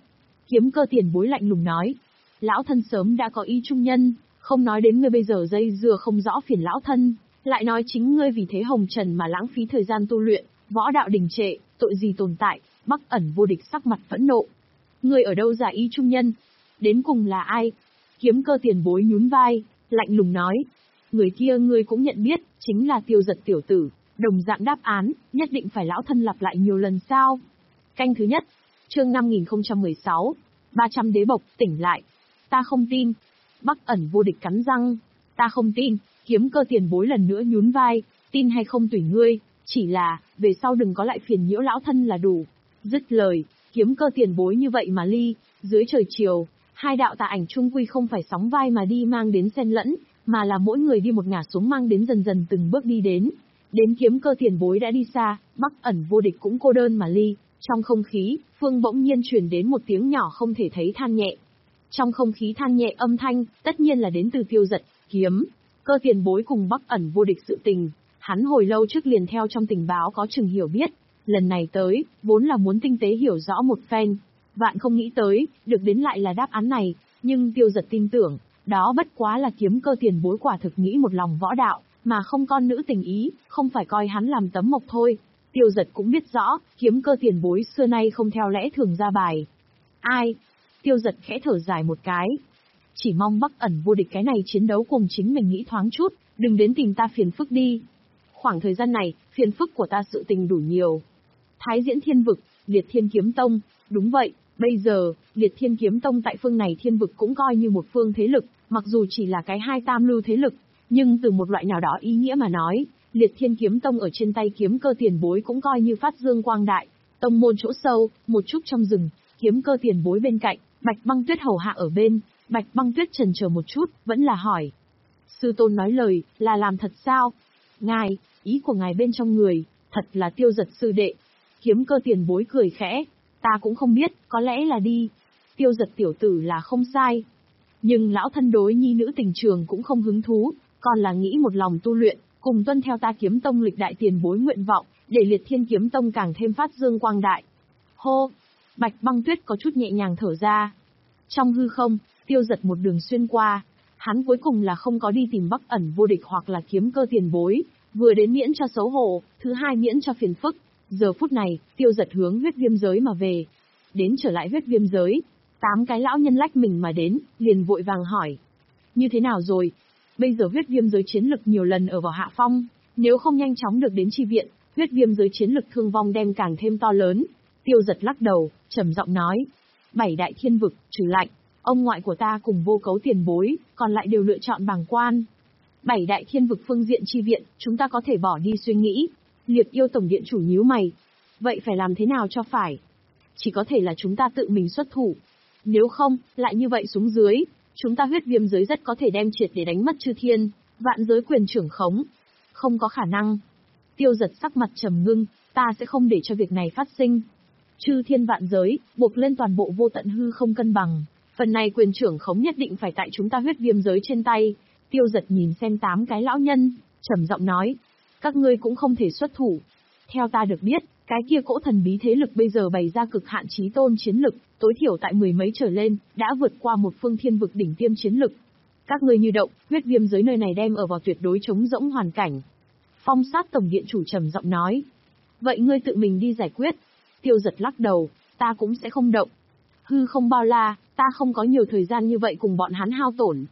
Speaker 1: Kiếm Cơ tiền bối lạnh lùng nói. Lão thân sớm đã có ý trung nhân, không nói đến ngươi bây giờ dây dưa không rõ phiền lão thân, lại nói chính ngươi vì thế hồng trần mà lãng phí thời gian tu luyện, võ đạo đình trệ, tội gì tồn tại. Bắc Ẩn Vô Địch sắc mặt phẫn nộ. Ngươi ở đâu ra ý trung nhân? Đến cùng là ai? Kiếm Cơ tiền bối nhún vai, lạnh lùng nói. Người kia ngươi cũng nhận biết, chính là Tiêu Giật tiểu tử. Đồng dạng đáp án, nhất định phải lão thân lặp lại nhiều lần sao? Canh thứ nhất, chương năm nghìn không trăm mười sáu, ba trăm đế bộc, tỉnh lại. Ta không tin. Bắc Ẩn Vô Địch cắn răng. Ta không tin. Kiếm Cơ tiền bối lần nữa nhún vai, tin hay không tùy ngươi, chỉ là, về sau đừng có lại phiền nhiễu lão thân là đủ. Dứt lời, Kiếm Cơ tiền bối như vậy mà ly, dưới trời chiều, hai đạo tà ảnh trung quy không phải sóng vai mà đi mang đến xen lẫn, mà là mỗi người đi một ngả xuống mang đến dần dần từng bước đi đến. Đến Kiếm Cơ tiền bối đã đi xa, Bắc Ẩn Vô Địch cũng cô đơn mà ly, trong không khí, phương bỗng nhiên truyền đến một tiếng nhỏ không thể thấy than nhẹ. Trong không khí than nhẹ âm thanh, tất nhiên là đến từ Tiêu Giật, Kiếm Cơ tiền bối cùng Bắc Ẩn Vô Địch sự tình, hắn hồi lâu trước liền theo trong tình báo có chừng hiểu biết, lần này tới, vốn là muốn tinh tế hiểu rõ một phen, vạn không nghĩ tới, được đến lại là đáp án này, nhưng Tiêu Giật tin tưởng, đó bất quá là Kiếm Cơ tiền bối quả thực nghĩ một lòng võ đạo, mà không con nữ tình ý, không phải coi hắn làm tấm mộc thôi. Tiêu Giật cũng biết rõ, Kiếm Cơ tiền bối xưa nay không theo lẽ thường ra bài. Ai? Tiêu Giật khẽ thở dài một cái. Chỉ mong Bắc Ẩn Vô Địch cái này chiến đấu cùng chính mình nghĩ thoáng chút, đừng đến tìm ta phiền phức đi. Khoảng thời gian này, phiền phức của ta sự tình đủ nhiều. Thái Diễn Thiên Vực, Liệt Thiên Kiếm Tông, đúng vậy, bây giờ, Liệt Thiên Kiếm Tông tại phương này thiên vực cũng coi như một phương thế lực, mặc dù chỉ là cái hai tam lưu thế lực, nhưng từ một loại nào đó ý nghĩa mà nói, Liệt Thiên Kiếm Tông ở trên tay Kiếm Cơ tiền bối cũng coi như phát dương quang đại. Tông môn chỗ sâu, một chút trong rừng, Kiếm Cơ tiền bối bên cạnh, Bạch Băng Tuyết hầu hạ ở bên, Bạch Băng Tuyết chần chờ một chút, vẫn là hỏi. Sư tôn nói lời, là làm thật sao? Ngài, ý của ngài bên trong người, thật là Tiêu Giật sư đệ. Kiếm Cơ tiền bối cười khẽ, ta cũng không biết, có lẽ là đi. Tiêu Giật tiểu tử là không sai. Nhưng lão thân đối nhi nữ tình trường cũng không hứng thú, còn là nghĩ một lòng tu luyện, cùng tuân theo ta Kiếm Tông lịch đại tiền bối nguyện vọng, để Liệt Thiên Kiếm Tông càng thêm phát dương quang đại. Hô! Bạch Băng Tuyết có chút nhẹ nhàng thở ra. Trong hư không, Tiêu Giật một đường xuyên qua, hắn cuối cùng là không có đi tìm Bắc Ẩn Vô Địch hoặc là Kiếm Cơ tiền bối, vừa đến miễn cho xấu hổ, thứ hai miễn cho phiền phức. Giờ phút này, Tiêu Giật hướng huyết viêm giới mà về. Đến trở lại huyết viêm giới, tám cái lão nhân lách mình mà đến, liền vội vàng hỏi. Như thế nào rồi? Bây giờ huyết viêm giới chiến lực nhiều lần ở vào hạ phong, nếu không nhanh chóng được đến chi viện, huyết viêm giới chiến lực thương vong đem càng thêm to lớn. Tiêu Giật lắc đầu, trầm giọng nói. Bảy đại thiên vực, trừ lạnh, ông ngoại của ta cùng vô cấu tiền bối, còn lại đều lựa chọn bàng quan. Bảy đại thiên vực phương diện chi viện, chúng ta có thể bỏ đi suy nghĩ. Liệp Yêu tổng điện chủ nhíu mày. Vậy phải làm thế nào cho phải? Chỉ có thể là chúng ta tự mình xuất thủ. Nếu không, lại như vậy xuống dưới, chúng ta huyết viêm giới rất có thể đem triệt để đánh mất chư thiên, vạn giới quyền trưởng khống. Không có khả năng. Tiêu Giật sắc mặt trầm ngưng, ta sẽ không để cho việc này phát sinh. Chư thiên vạn giới, buộc lên toàn bộ vô tận hư không cân bằng. Phần này quyền trưởng khống nhất định phải tại chúng ta huyết viêm giới trên tay. Tiêu Giật nhìn xem tám cái lão nhân, trầm giọng nói. Các ngươi cũng không thể xuất thủ. Theo ta được biết, cái kia cỗ thần bí thế lực bây giờ bày ra cực hạn chí tôn chiến lực, tối thiểu tại mười mấy trở lên, đã vượt qua một phương thiên vực đỉnh tiêm chiến lực. Các ngươi như động, huyết viêm giới nơi này đem ở vào tuyệt đối trống rỗng hoàn cảnh. Phong Sát tổng điện chủ trầm giọng nói. Vậy ngươi tự mình đi giải quyết. Tiêu Giật lắc đầu, ta cũng sẽ không động. Hư không bao la, ta không có nhiều thời gian như vậy cùng bọn hắn hao tổn.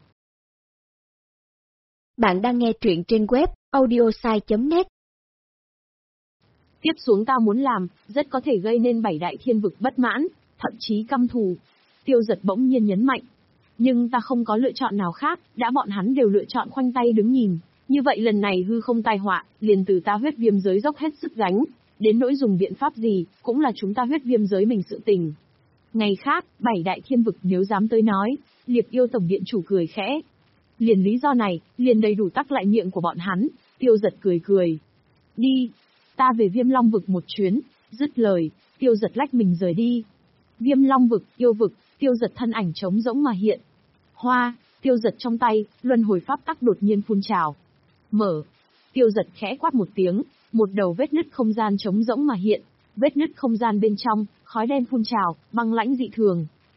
Speaker 2: Bạn đang nghe truyện trên web audiosai chấm net.
Speaker 1: Tiếp xuống ta muốn làm, rất có thể gây nên bảy đại thiên vực bất mãn, thậm chí căm thù. Tiêu Giật bỗng nhiên nhấn mạnh. Nhưng ta không có lựa chọn nào khác, đã bọn hắn đều lựa chọn khoanh tay đứng nhìn. Như vậy lần này hư không tai họa, liền từ ta huyết viêm giới dốc hết sức gánh. Đến nỗi dùng biện pháp gì, cũng là chúng ta huyết viêm giới mình sự tình. Ngày khác, bảy đại thiên vực nếu dám tới nói, Liệp Yêu tổng điện chủ cười khẽ. Liền lý do này, liền đầy đủ tắc lại miệng của bọn hắn. Tiêu Giật cười cười. Đi, ta về Viêm Long vực một chuyến. Dứt lời, Tiêu Giật lách mình rời đi. Viêm Long vực, yêu vực, Tiêu Giật thân ảnh trống rỗng mà hiện. Hoa, Tiêu Giật trong tay, luân hồi pháp tắc đột nhiên phun trào. Mở. Tiêu Giật khẽ quát một tiếng, một đầu vết nứt không gian trống rỗng mà hiện. Vết nứt không gian bên trong, khói đen phun trào, băng lãnh dị thường.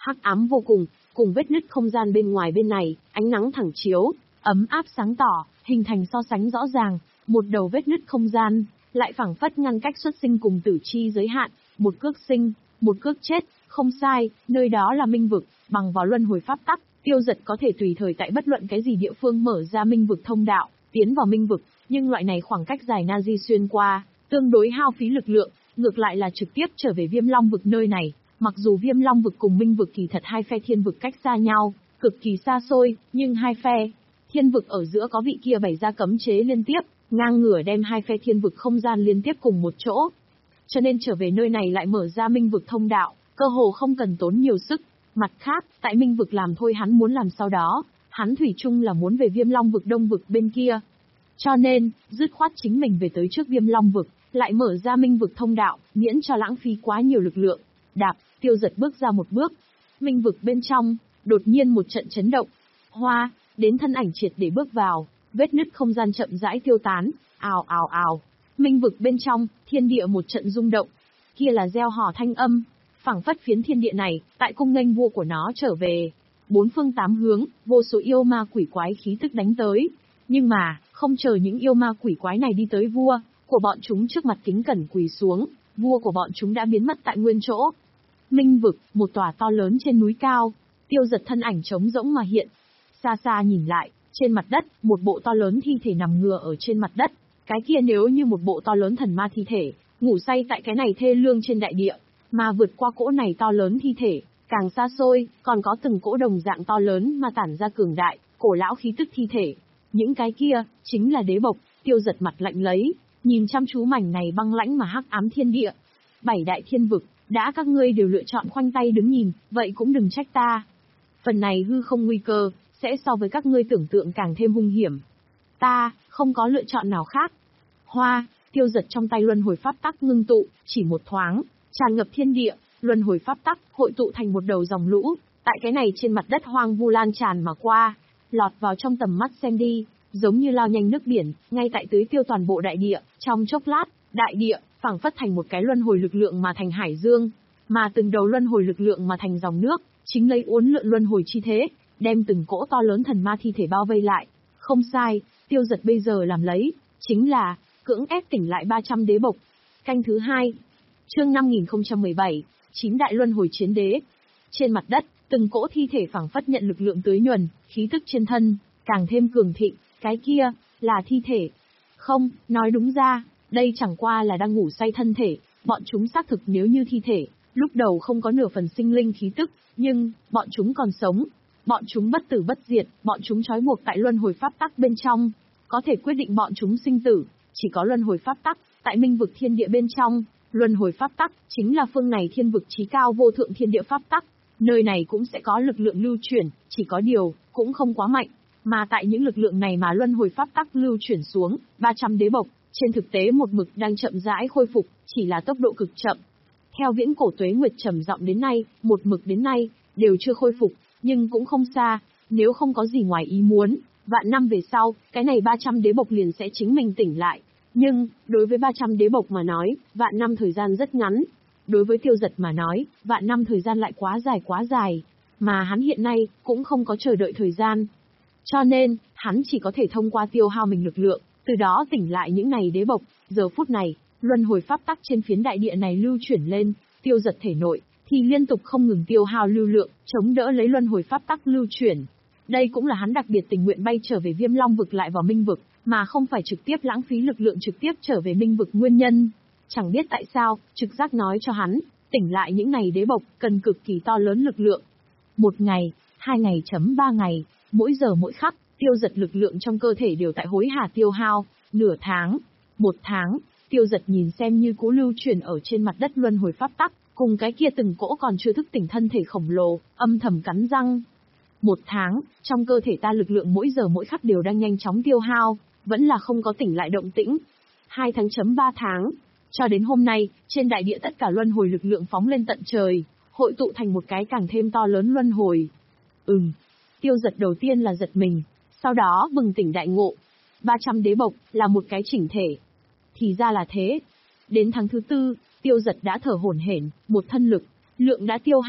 Speaker 1: hắc ám vô cùng, cùng vết nứt không gian bên ngoài bên này, ánh nắng thẳng chiếu, ấm áp sáng tỏ, hình thành so sánh rõ ràng, một đầu vết nứt không gian, lại phảng phất ngăn cách xuất sinh cùng tử chi giới hạn, một cước sinh, một cước chết, không sai, nơi đó là minh vực, bằng vào luân hồi pháp tắc, Tiêu Dật có thể tùy thời tại bất luận cái gì địa phương mở ra minh vực thông đạo, tiến vào minh vực, nhưng loại này khoảng cách dài na di xuyên qua, tương đối hao phí lực lượng, ngược lại là trực tiếp trở về Viêm Long vực nơi này, mặc dù Viêm Long vực cùng minh vực kỳ thật hai phe thiên vực cách xa nhau, cực kỳ xa xôi, nhưng hai phe thiên vực ở giữa có vị kia bày ra cấm chế liên tiếp, ngang ngửa đem hai phe thiên vực không gian liên tiếp cùng một chỗ. Cho nên trở về nơi này lại mở ra minh vực thông đạo, cơ hồ không cần tốn nhiều sức. Mặt khác, tại minh vực làm thôi hắn muốn làm sau đó, hắn thủy chung là muốn về Viêm Long vực đông vực bên kia. Cho nên, dứt khoát chính mình về tới trước Viêm Long vực, lại mở ra minh vực thông đạo, miễn cho lãng phí quá nhiều lực lượng. Đạp, Tiêu Dật bước ra một bước. Minh vực bên trong, đột nhiên một trận chấn động. Hoa, đến thân ảnh triệt để bước vào, vết nứt không gian chậm rãi tiêu tán, ào ào ào. Minh vực bên trong, thiên địa một trận rung động. Kia là reo hò thanh âm, phảng phất phiến thiên địa này, tại cung nghênh vua của nó trở về. Bốn phương tám hướng, vô số yêu ma quỷ quái khí tức đánh tới. Nhưng mà, không chờ những yêu ma quỷ quái này đi tới vua của bọn chúng trước mặt kính cẩn quỳ xuống, vua của bọn chúng đã biến mất tại nguyên chỗ. Minh vực, một tòa to lớn trên núi cao, Tiêu Dật thân ảnh trống rỗng mà hiện. Xa xa nhìn lại, trên mặt đất, một bộ to lớn thi thể nằm ngửa ở trên mặt đất. Cái kia nếu như một bộ to lớn thần ma thi thể, ngủ say tại cái này thê lương trên đại địa, mà vượt qua cỗ này to lớn thi thể, càng xa xôi, còn có từng cỗ đồng dạng to lớn mà tản ra cường đại, cổ lão khí tức thi thể. Những cái kia, chính là đế bộc. Tiêu Dật mặt lạnh lấy, nhìn chăm chú mảnh này băng lãnh mà hắc ám thiên địa. Bảy đại thiên vực, đã các ngươi đều lựa chọn khoanh tay đứng nhìn, vậy cũng đừng trách ta. Phần này hư không nguy cơ, sẽ so với các ngươi tưởng tượng càng thêm hung hiểm. Ta, không có lựa chọn nào khác. Hoa, Tiêu Dật trong tay luân hồi pháp tắc ngưng tụ, chỉ một thoáng, tràn ngập thiên địa, luân hồi pháp tắc hội tụ thành một đầu dòng lũ, tại cái này trên mặt đất hoang vu lan tràn mà qua, lọt vào trong tầm mắt xem đi, giống như lao nhanh nước biển, ngay tại tưới tiêu toàn bộ đại địa, trong chốc lát, đại địa phảng phất thành một cái luân hồi lực lượng mà thành hải dương, mà từng đầu luân hồi lực lượng mà thành dòng nước, chính lấy uốn lượn luân hồi chi thế, đem từng cỗ to lớn thần ma thi thể bao vây lại. Không sai, Tiêu Dật bây giờ làm lấy, chính là cưỡng ép tỉnh lại ba trăm đế bộc. Canh thứ hai, chương năm nghìn không trăm mười bảy, chín đại luân hồi chiến đế. Trên mặt đất, từng cỗ thi thể phảng phất nhận lực lượng tưới nhuần, khí tức trên thân càng thêm cường thịnh. Cái kia là thi thể? Không, nói đúng ra, đây chẳng qua là đang ngủ say thân thể. Bọn chúng xác thực nếu như thi thể, lúc đầu không có nửa phần sinh linh khí tức, nhưng bọn chúng còn sống. Bọn chúng bất tử bất diệt, bọn chúng trói buộc tại luân hồi pháp tắc bên trong, có thể quyết định bọn chúng sinh tử, chỉ có luân hồi pháp tắc, tại minh vực thiên địa bên trong, luân hồi pháp tắc chính là phương này thiên vực chí cao vô thượng thiên địa pháp tắc, nơi này cũng sẽ có lực lượng lưu chuyển, chỉ có điều, cũng không quá mạnh, mà tại những lực lượng này mà luân hồi pháp tắc lưu chuyển xuống, ba trăm đế bộc, trên thực tế một mực đang chậm rãi khôi phục, chỉ là tốc độ cực chậm. Theo viễn cổ tuế nguyệt trầm giọng đến nay, một mực đến nay, đều chưa khôi phục, nhưng cũng không xa, nếu không có gì ngoài ý muốn, vạn năm về sau, cái này ba trăm đế bộc liền sẽ chính mình tỉnh lại. Nhưng, đối với ba trăm đế bộc mà nói, vạn năm thời gian rất ngắn. Đối với Tiêu Dật mà nói, vạn năm thời gian lại quá dài quá dài, mà hắn hiện nay cũng không có chờ đợi thời gian. Cho nên, hắn chỉ có thể thông qua tiêu hao mình lực lượng, từ đó tỉnh lại những này đế bộc. Giờ phút này, luân hồi pháp tắc trên phiến đại địa này lưu chuyển lên, Tiêu Dật thể nội thì liên tục không ngừng tiêu hao lưu lượng, chống đỡ lấy luân hồi pháp tắc lưu chuyển. Đây cũng là hắn đặc biệt tình nguyện bay trở về Viêm Long vực lại vào Minh vực, mà không phải trực tiếp lãng phí lực lượng trực tiếp trở về Minh vực nguyên nhân. Chẳng biết tại sao, trực giác nói cho hắn, tỉnh lại những này đế bộc cần cực kỳ to lớn lực lượng. Một ngày, hai ngày chấm ba ngày, mỗi giờ mỗi khắc, Tiêu Dật lực lượng trong cơ thể đều tại hối hả tiêu hao. Nửa tháng, một tháng, Tiêu Dật nhìn xem như cú lưu chuyển ở trên mặt đất luân hồi pháp tắc, cùng cái kia từng cỗ còn chưa thức tỉnh thân thể khổng lồ, âm thầm cắn răng. Một tháng, trong cơ thể ta lực lượng mỗi giờ mỗi khắc đều đang nhanh chóng tiêu hao, vẫn là không có tỉnh lại động tĩnh. Hai tháng chấm ba tháng, cho đến hôm nay, trên đại địa tất cả luân hồi lực lượng phóng lên tận trời, hội tụ thành một cái càng thêm to lớn luân hồi. Ừm, Tiêu Dật đầu tiên là giật mình, sau đó bừng tỉnh đại ngộ. ba trăm đế bộc là một cái chỉnh thể. Thì ra là thế. Đến tháng thứ tư, Tiêu Dật đã thở hổn hển, một thân lực, lượng đã tiêu hao,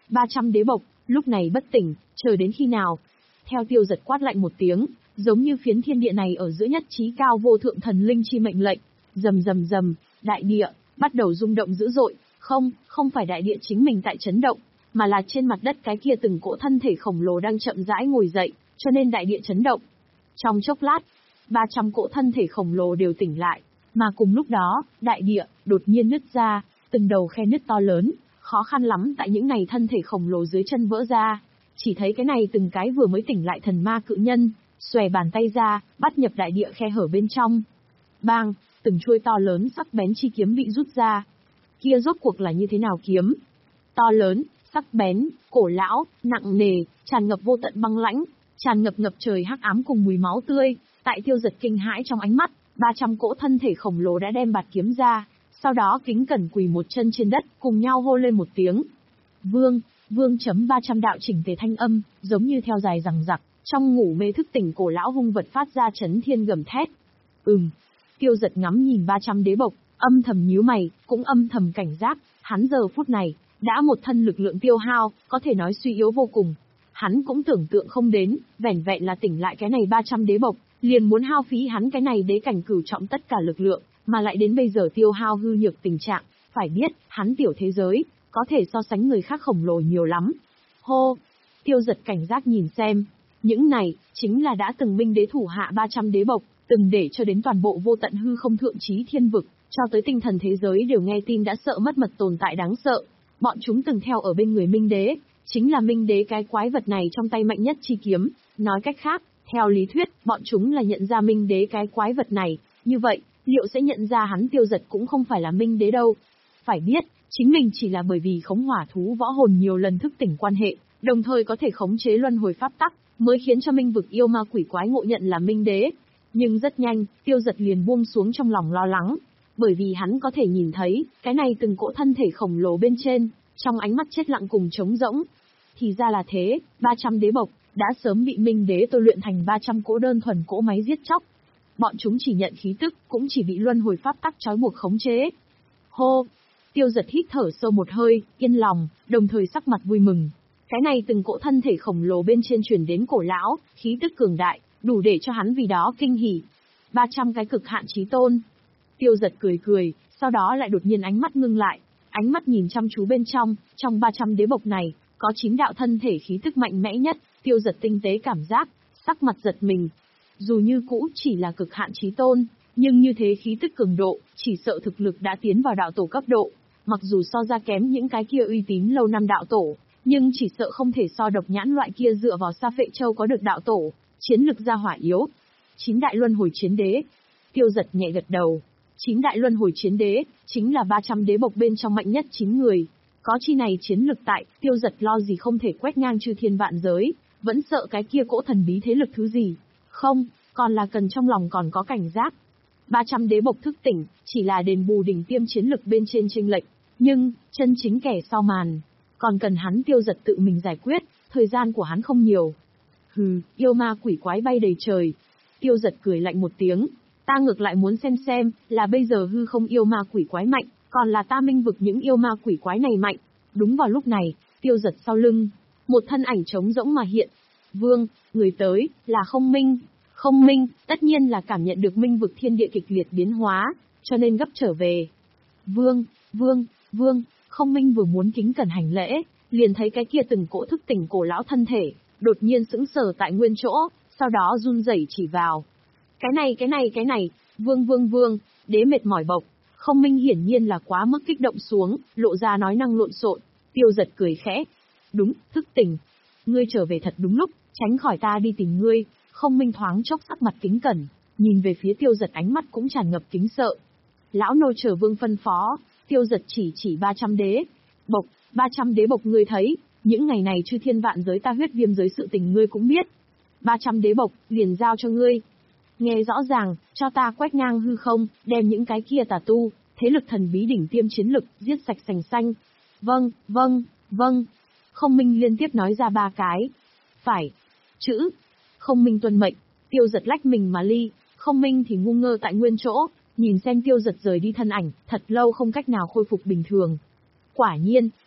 Speaker 1: ba trăm đế bộc, lúc này bất tỉnh, chờ đến khi nào? Theo Tiêu Giật quát lạnh một tiếng, giống như phiến thiên địa này ở giữa nhất trí cao vô thượng thần linh chi mệnh lệnh, rầm rầm rầm, đại địa bắt đầu rung động dữ dội, không, không phải đại địa chính mình tại chấn động, mà là trên mặt đất cái kia từng cỗ thân thể khổng lồ đang chậm rãi ngồi dậy, cho nên đại địa chấn động. Trong chốc lát, ba trăm cỗ thân thể khổng lồ đều tỉnh lại, mà cùng lúc đó, đại địa đột nhiên nứt ra, từng đầu khe nứt to lớn, khó khăn lắm tại những này thân thể khổng lồ dưới chân vỡ ra. Chỉ thấy cái này từng cái vừa mới tỉnh lại thần ma cự nhân, xòe bàn tay ra, bắt nhập đại địa khe hở bên trong. Bang, từng chuôi to lớn sắc bén chi kiếm bị rút ra. Kia rốt cuộc là như thế nào kiếm? To lớn, sắc bén, cổ lão, nặng nề, tràn ngập vô tận băng lãnh, tràn ngập ngập trời hắc ám cùng mùi máu tươi. Tại Tiêu Giật kinh hãi trong ánh mắt, ba trăm cỗ thân thể khổng lồ đã đem bạt kiếm ra, sau đó kính cẩn quỳ một chân trên đất, cùng nhau hô lên một tiếng. Vương, vương chấm ba trăm đạo chỉnh tề thanh âm, giống như theo dài rằng giặc, trong ngủ mê thức tỉnh cổ lão hung vật phát ra chấn thiên gầm thét. Ừm, Tiêu Giật ngắm nhìn ba trăm đế bộc, âm thầm nhíu mày, cũng âm thầm cảnh giác, hắn giờ phút này, đã một thân lực lượng tiêu hao, có thể nói suy yếu vô cùng. Hắn cũng tưởng tượng không đến, vẻn vẹn là tỉnh lại cái này ba trăm đế bộc, liền muốn hao phí hắn cái này đế cảnh cửu trọng tất cả lực lượng, mà lại đến bây giờ tiêu hao hư nhược tình trạng, phải biết, hắn tiểu thế giới, có thể so sánh người khác khổng lồ nhiều lắm. Hô! Tiêu Giật cảnh giác nhìn xem, những này, chính là đã từng minh đế thủ hạ ba trăm đế bộc, từng để cho đến toàn bộ vô tận hư không thượng trí thiên vực, cho tới tinh thần thế giới đều nghe tin đã sợ mất mật tồn tại đáng sợ. Bọn chúng từng theo ở bên người minh đế, chính là minh đế cái quái vật này trong tay mạnh nhất chi kiếm, nói cách khác, theo lý thuyết, bọn chúng là nhận ra minh đế cái quái vật này, như vậy, liệu sẽ nhận ra hắn Tiêu Giật cũng không phải là minh đế đâu. Phải biết, chính mình chỉ là bởi vì khống hỏa thú võ hồn nhiều lần thức tỉnh quan hệ, đồng thời có thể khống chế luân hồi pháp tắc, mới khiến cho minh vực yêu ma quỷ quái ngộ nhận là minh đế. Nhưng rất nhanh, Tiêu Giật liền buông xuống trong lòng lo lắng, bởi vì hắn có thể nhìn thấy, cái này từng cỗ thân thể khổng lồ bên trên, trong ánh mắt chết lặng cùng trống rỗng. Thì ra là thế, ba trăm đế bộc, đã sớm bị minh đế tôi luyện thành ba trăm cỗ đơn thuần cỗ máy giết chóc. Bọn chúng chỉ nhận khí tức, cũng chỉ bị luân hồi pháp tắc trói buộc khống chế. Hô! Tiêu Giật hít thở sâu một hơi, yên lòng, đồng thời sắc mặt vui mừng. Cái này từng cỗ thân thể khổng lồ bên trên truyền đến cổ lão, khí tức cường đại, đủ để cho hắn vì đó kinh hỉ. ba trăm cái cực hạn chí tôn. Tiêu Giật cười cười, sau đó lại đột nhiên ánh mắt ngưng lại, ánh mắt nhìn chăm chú bên trong, trong ba trăm đế bộc này, có chín đạo thân thể khí tức mạnh mẽ nhất. Tiêu Giật tinh tế cảm giác, sắc mặt giật mình. Dù như cũ chỉ là cực hạn chí tôn, nhưng như thế khí tức cường độ, chỉ sợ thực lực đã tiến vào đạo tổ cấp độ. Mặc dù so ra kém những cái kia uy tín lâu năm đạo tổ, nhưng chỉ sợ không thể so độc nhãn loại kia dựa vào Sa Phệ Châu có được đạo tổ, chiến lực gia hỏa yếu. Chín đại luân hồi chiến đế. Tiêu Giật nhẹ gật đầu. Chín đại luân hồi chiến đế, chính là ba trăm đế bộc bên trong mạnh nhất chín người. Có chi này chiến lực tại, Tiêu Giật lo gì không thể quét ngang chư thiên vạn giới, vẫn sợ cái kia cỗ thần bí thế lực thứ gì. Không, còn là cần trong lòng còn có cảnh giác. ba trăm đế bộc thức tỉnh, chỉ là đền bù đỉnh tiêm chiến lực bên trên chênh lệch, nhưng, chân chính kẻ sau màn, còn cần hắn Tiêu Giật tự mình giải quyết, thời gian của hắn không nhiều. Hừ, yêu ma quỷ quái bay đầy trời. Tiêu Giật cười lạnh một tiếng, ta ngược lại muốn xem xem, là bây giờ hư không yêu ma quỷ quái mạnh, còn là ta minh vực những yêu ma quỷ quái này mạnh. Đúng vào lúc này, Tiêu Giật sau lưng, một thân ảnh trống rỗng mà hiện. Vương, người tới, là Không Minh. Không Minh, tất nhiên là cảm nhận được minh vực thiên địa kịch liệt biến hóa, cho nên gấp trở về. Vương, vương, vương, Không Minh vừa muốn kính cẩn hành lễ, liền thấy cái kia từng cỗ thức tỉnh cổ lão thân thể, đột nhiên sững sờ tại nguyên chỗ, sau đó run rẩy chỉ vào. Cái này cái này cái này, vương vương vương, đế mệt mỏi bộc. Không Minh hiển nhiên là quá mức kích động xuống, lộ ra nói năng lộn xộn. Tiêu Giật cười khẽ. Đúng, thức tỉnh. Ngươi trở về thật đúng lúc, tránh khỏi ta đi tìm ngươi. Không Minh thoáng chốc sắc mặt kính cẩn, nhìn về phía Tiêu Giật ánh mắt cũng tràn ngập kính sợ. Lão nô chờ vương phân phó. Tiêu Giật chỉ chỉ ba trăm đế bộc, ba trăm đế bộc ngươi thấy, những ngày này chư thiên vạn giới ta huyết viêm giới sự tình ngươi cũng biết. ba trăm đế bộc, liền giao cho ngươi. Nghe rõ ràng, cho ta quét ngang hư không, đem những cái kia tà tu, thế lực thần bí đỉnh tiêm chiến lực, giết sạch sành xanh. Vâng, vâng, vâng. Không Minh liên tiếp nói ra ba cái. Phải. Chữ. Không Minh tuân mệnh. Tiêu Giật lách mình mà ly. Không Minh thì ngu ngơ tại nguyên chỗ, nhìn xem Tiêu Giật rời đi thân ảnh, thật lâu không cách nào khôi phục bình thường. Quả nhiên,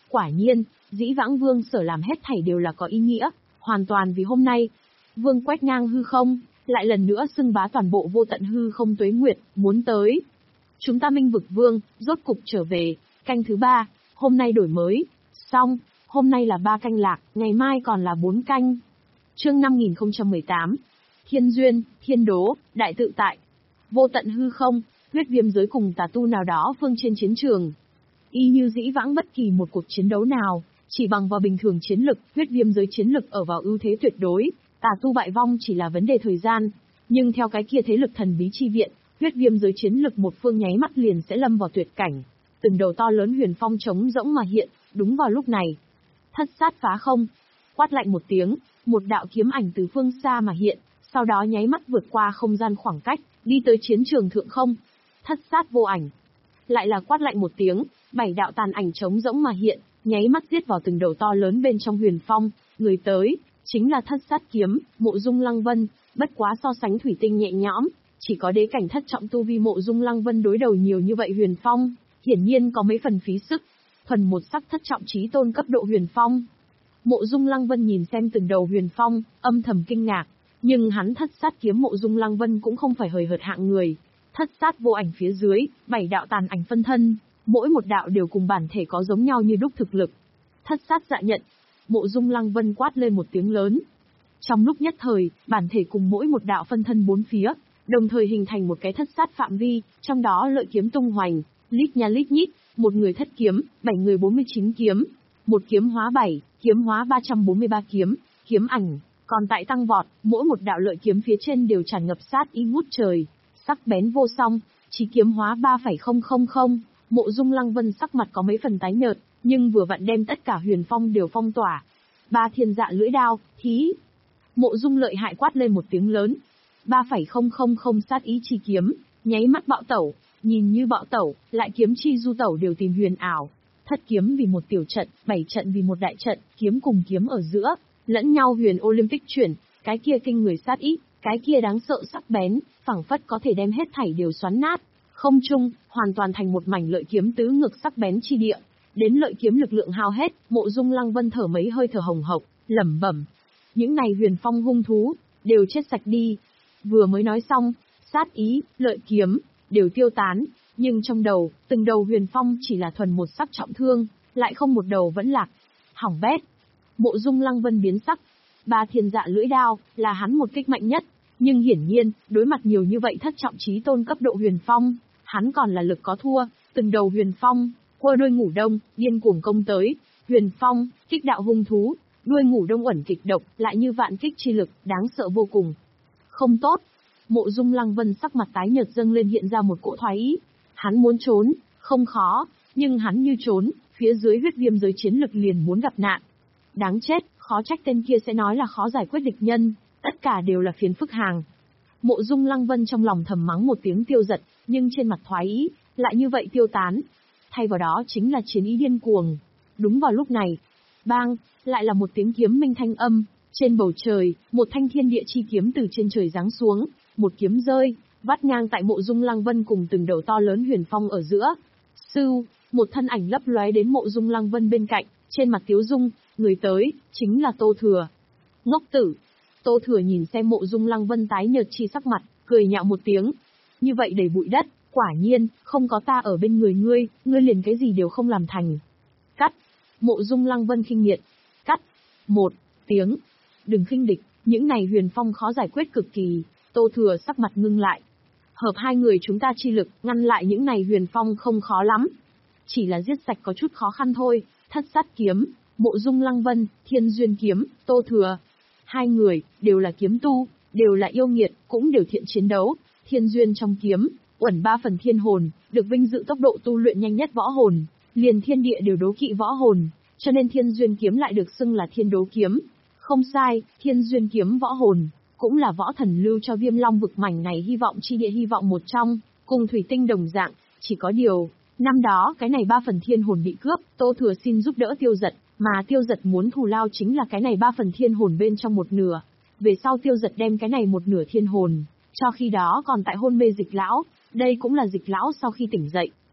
Speaker 1: Quả nhiên, dĩ vãng Vương Sở làm hết thảy đều là có ý nghĩa, hoàn toàn vì hôm nay. Vương quét ngang hư không, lại lần nữa xưng bá toàn bộ vô tận hư không tuế nguyệt, muốn tới. Chúng ta Minh Vực Vương, rốt cục trở về, canh thứ ba, hôm nay đổi mới, xong, hôm nay là ba canh lạc, ngày mai còn là bốn canh. Chương năm nghìn không trăm mười tám, Thiên Duyên, Thiên Đố, Đại Tự Tại. Vô tận hư không, huyết viêm giới cùng tà tu nào đó phương trên chiến trường. Y như dĩ vãng bất kỳ một cuộc chiến đấu nào, chỉ bằng vào bình thường chiến lực, huyết viêm giới chiến lực ở vào ưu thế tuyệt đối, tà tu bại vong chỉ là vấn đề thời gian. Nhưng theo cái kia thế lực thần bí chi viện, huyết viêm giới chiến lực một phương nháy mắt liền sẽ lâm vào tuyệt cảnh. Từng đầu to lớn huyền phong trống rỗng mà hiện, đúng vào lúc này. Thất sát phá không, quát lạnh một tiếng, một đạo kiếm ảnh từ phương xa mà hiện, sau đó nháy mắt vượt qua không gian khoảng cách, đi tới chiến trường thượng không. Thất sát vô ảnh. Lại là quát lạnh một tiếng, bảy đạo tàn ảnh trống rỗng mà hiện, nháy mắt giết vào từng đầu to lớn bên trong huyền phong, người tới, chính là thất sát kiếm, Mộ Dung Lăng Vân, bất quá so sánh thủy tinh nhẹ nhõm, chỉ có đế cảnh thất trọng tu vi Mộ Dung Lăng Vân đối đầu nhiều như vậy huyền phong, hiển nhiên có mấy phần phí sức, thuần một sắc thất trọng chí tôn cấp độ huyền phong. Mộ Dung Lăng Vân nhìn xem từng đầu huyền phong, âm thầm kinh ngạc, nhưng hắn thất sát kiếm Mộ Dung Lăng Vân cũng không phải hời hợt hạng người. Thất sát vô ảnh phía dưới, bảy đạo tàn ảnh phân thân, mỗi một đạo đều cùng bản thể có giống nhau như đúc thực lực. Thất sát dạ nhận, Mộ Dung Lăng Vân quát lên một tiếng lớn. Trong lúc nhất thời, bản thể cùng mỗi một đạo phân thân bốn phía, đồng thời hình thành một cái thất sát phạm vi, trong đó lợi kiếm tung hoành, lít nha lít nhít, một người thất kiếm, bảy người bốn mươi chín kiếm, một kiếm hóa bảy, kiếm hóa ba trăm bốn mươi ba kiếm, kiếm ảnh, còn tại tăng vọt, mỗi một đạo lợi kiếm phía trên đều tràn ngập sát ý ngút trời, sắc bén vô song, chí kiếm hóa ba phẩy không không không, Mộ Dung Lăng Vân sắc mặt có mấy phần tái nhợt, nhưng vừa vặn đem tất cả huyền phong đều phong tỏa. Ba thiên dạ lưỡi đao, thí. Mộ Dung lợi hại quát lên một tiếng lớn. ba phẩy không không không sát ý chi kiếm, nháy mắt bạo tẩu, nhìn như bạo tẩu, lại kiếm chi du tẩu đều tìm huyền ảo. Thất kiếm vì một tiểu trận, bảy trận vì một đại trận, kiếm cùng kiếm ở giữa, lẫn nhau huyền Olympic chuyển, cái kia kinh người sát ý, cái kia đáng sợ sắc bén, phảng phất có thể đem hết thảy đều xoắn nát. Không trung, hoàn toàn thành một mảnh lợi kiếm tứ ngược sắc bén chi địa. Đến lợi kiếm lực lượng hao hết, Mộ Dung Lăng Vân thở mấy hơi thở hồng hộc, lẩm bẩm. Những này huyền phong hung thú, đều chết sạch đi. Vừa mới nói xong, sát ý, lợi kiếm, đều tiêu tán, nhưng trong đầu, từng đầu huyền phong chỉ là thuần một sắc trọng thương, lại không một đầu vẫn lạc. Hỏng bét. Mộ Dung Lăng Vân biến sắc. Ba thiên dạ lưỡi đao, là hắn một kích mạnh nhất, nhưng hiển nhiên, đối mặt nhiều như vậy thất trọng chí tôn cấp độ huyền phong, hắn còn là lực có thua, từng đầu huyền phong, quơ đuôi ngủ đông, điên cuồng công tới, huyền phong, kích đạo hung thú, đuôi ngủ đông ẩn kịch độc, lại như vạn kích chi lực, đáng sợ vô cùng. Không tốt. Mộ Dung Lăng Vân sắc mặt tái nhợt dâng lên hiện ra một cỗ thoái ý. Hắn muốn trốn, không khó, nhưng hắn như trốn, phía dưới huyết viêm giới chiến lực liền muốn gặp nạn. Đáng chết, khó trách tên kia sẽ nói là khó giải quyết địch nhân, tất cả đều là phiền phức hàng. Mộ Dung Lăng Vân trong lòng thầm mắng một tiếng tiêu giật, nhưng trên mặt thoái ý, lại như vậy tiêu tán. Thay vào đó chính là chiến ý điên cuồng. Đúng vào lúc này, bang, lại là một tiếng kiếm minh thanh âm, trên bầu trời, một thanh thiên địa chi kiếm từ trên trời giáng xuống, một kiếm rơi, vắt ngang tại Mộ Dung Lăng Vân cùng từng đầu to lớn huyền phong ở giữa. Sưu, một thân ảnh lấp lóe đến Mộ Dung Lăng Vân bên cạnh, trên mặt tiếu dung, người tới, chính là Tô Thừa. Ngốc tử. Tô Thừa nhìn xem Mộ Dung Lăng Vân tái nhợt chi sắc mặt, cười nhạo một tiếng. Như vậy đầy bụi đất, quả nhiên, không có ta ở bên người ngươi, ngươi liền cái gì đều không làm thành. Cắt. Mộ Dung Lăng Vân khinh miệt. Cắt. Một tiếng. Đừng khinh địch, những này huyền phong khó giải quyết cực kỳ. Tô Thừa sắc mặt ngưng lại. Hợp hai người chúng ta chi lực, ngăn lại những này huyền phong không khó lắm. Chỉ là giết sạch có chút khó khăn thôi. Thất sát kiếm, Mộ Dung Lăng Vân, Thiên Duyên kiếm, Tô Thừa. Hai người, đều là kiếm tu, đều là yêu nghiệt, cũng đều thiện chiến đấu. Thiên Duyên trong kiếm, uẩn ba phần thiên hồn, được vinh dự tốc độ tu luyện nhanh nhất võ hồn, liền thiên địa đều đố kỵ võ hồn, cho nên Thiên Duyên kiếm lại được xưng là thiên đố kiếm. Không sai, Thiên Duyên kiếm võ hồn, cũng là võ thần lưu cho Viêm Long vực mảnh này hy vọng chi địa hy vọng một trong, cùng thủy tinh đồng dạng, chỉ có điều, năm đó cái này ba phần thiên hồn bị cướp, Tô Thừa xin giúp đỡ Tiêu Dật, mà Tiêu Dật muốn thù lao chính là cái này ba phần thiên hồn bên trong một nửa. Về sau Tiêu Dật đem cái này một nửa thiên hồn, cho khi đó còn tại hôn mê Dịch lão, đây cũng là Dịch lão sau khi tỉnh dậy,